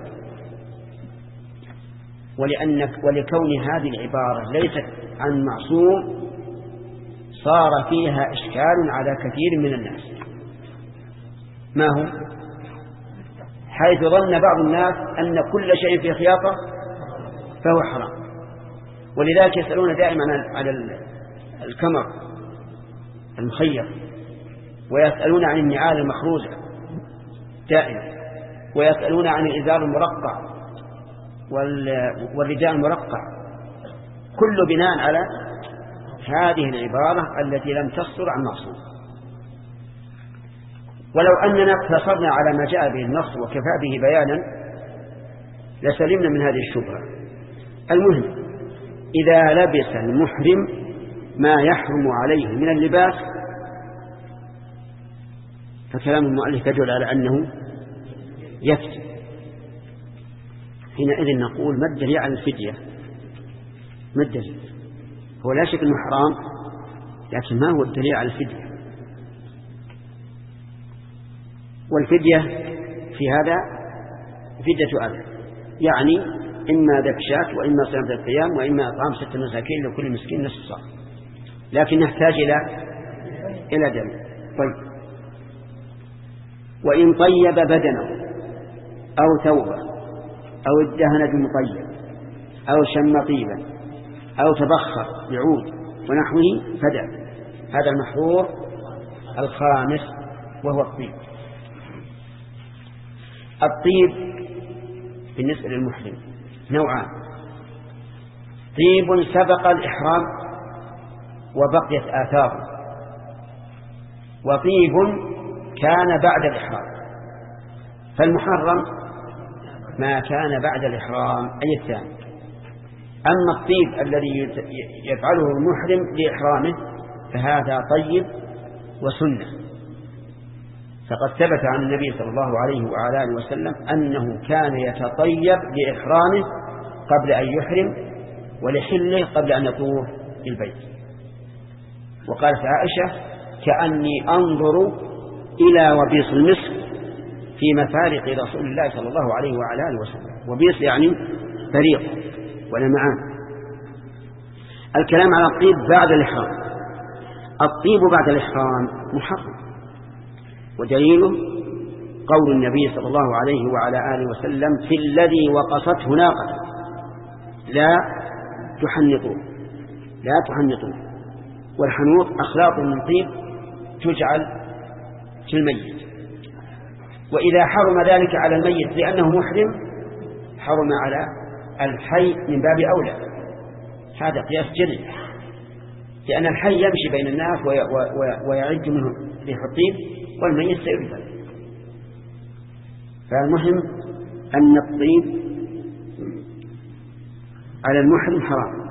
ولأن ولكون هذه العبارة ليست عن معصوم صار فيها إشكال على كثير من الناس. ما هو؟ حيث ظن بعض الناس أن كل شيء فيه خياطة فهو حرام، ولذلك يسألون دائما على الكمر المخيط ويسألون عن النعال المخروزة دائما، ويسألون عن الإزار المرقع والرداء المرقع، كل بناء على هذه العبارة التي لم تصدر عن معصوم. ولو أننا اقتصرنا على ما جاء به النص وكفى به بيانا لسلمنا من هذه الشبهة. المهم إذا لبس المحرم ما يحرم عليه من اللباس فكلام المؤلف يدل على أنه يكفي. حينئذ نقول ما الدليل على الفدية؟ ما الدليل؟ هو لا شك أنه حرام، لكن ما هو الدليل على الفدية؟ والفدية في هذا فدية أذى، يعني إما ذبح شاة وإما صيام ثلاثة أيام وإما إطعام ستة مساكين لكل مسكين نصف صاع، لكن نحتاج إلى إلى دم. طيب، وإن طيب بدنه أو ثوبه أو ادهن بمطيب أو شم طيبا أو تبخر بعود ونحوه فدى. هذا المحظور الخامس وهو الطيب. الطيب بالنسبة للمحرم نوعان: طيب سبق الإحرام وبقيت آثاره، وطيب كان بعد الإحرام. فالمحرم ما كان بعد الإحرام أي الثاني. أما الطيب الذي يفعله المحرم لإحرامه فهذا طيب وسنة، فقد ثبت عن النبي صلى الله عليه وعلى آله وسلم أنه كان يتطيب لإحرامه قبل أن يحرم ولحله قبل أن يطوف بالبيت. وقالت عائشة: كأني أنظر إلى وبيص المسك في مفارق رسول الله صلى الله عليه وعلى آله وسلم. وبيص يعني فريق ولمعان. الكلام على الطيب بعد الإحرام. الطيب بعد الإحرام محرم، ودليله قول النبي صلى الله عليه وعلى آله وسلم: في الذي وقصته ناقة لا تحنطوا لا تحنطوا. والحنوط أخلاط من طيب تجعل في الميت، وإذا حرم ذلك على الميت لأنه محرم حرم على الحي من باب أولى. هذا قياس جلي، لأن الحي يمشي بين الناس ويعج منه ريح الطيب والميت سيرفع. فالمهم أن الطيب على المحرم حرام.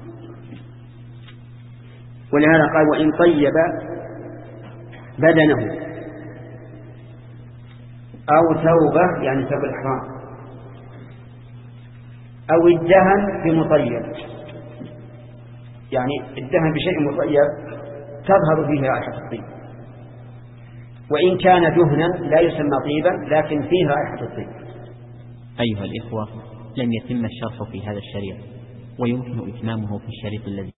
ولهذا قال: وإن طيب بدنه أو ثوبه، يعني ثوب الإحرام، أو ادهن بمطيب، يعني ادهن بشيء مطيب تظهر فيه رائحة الطيب. وإن كان دهنا لا يسمى طيبا لكن فيه رائحة الطيب. أيها الإخوة، لم يتم الشرح في هذا الشريط، ويمكن إتمامه في الشريط الذي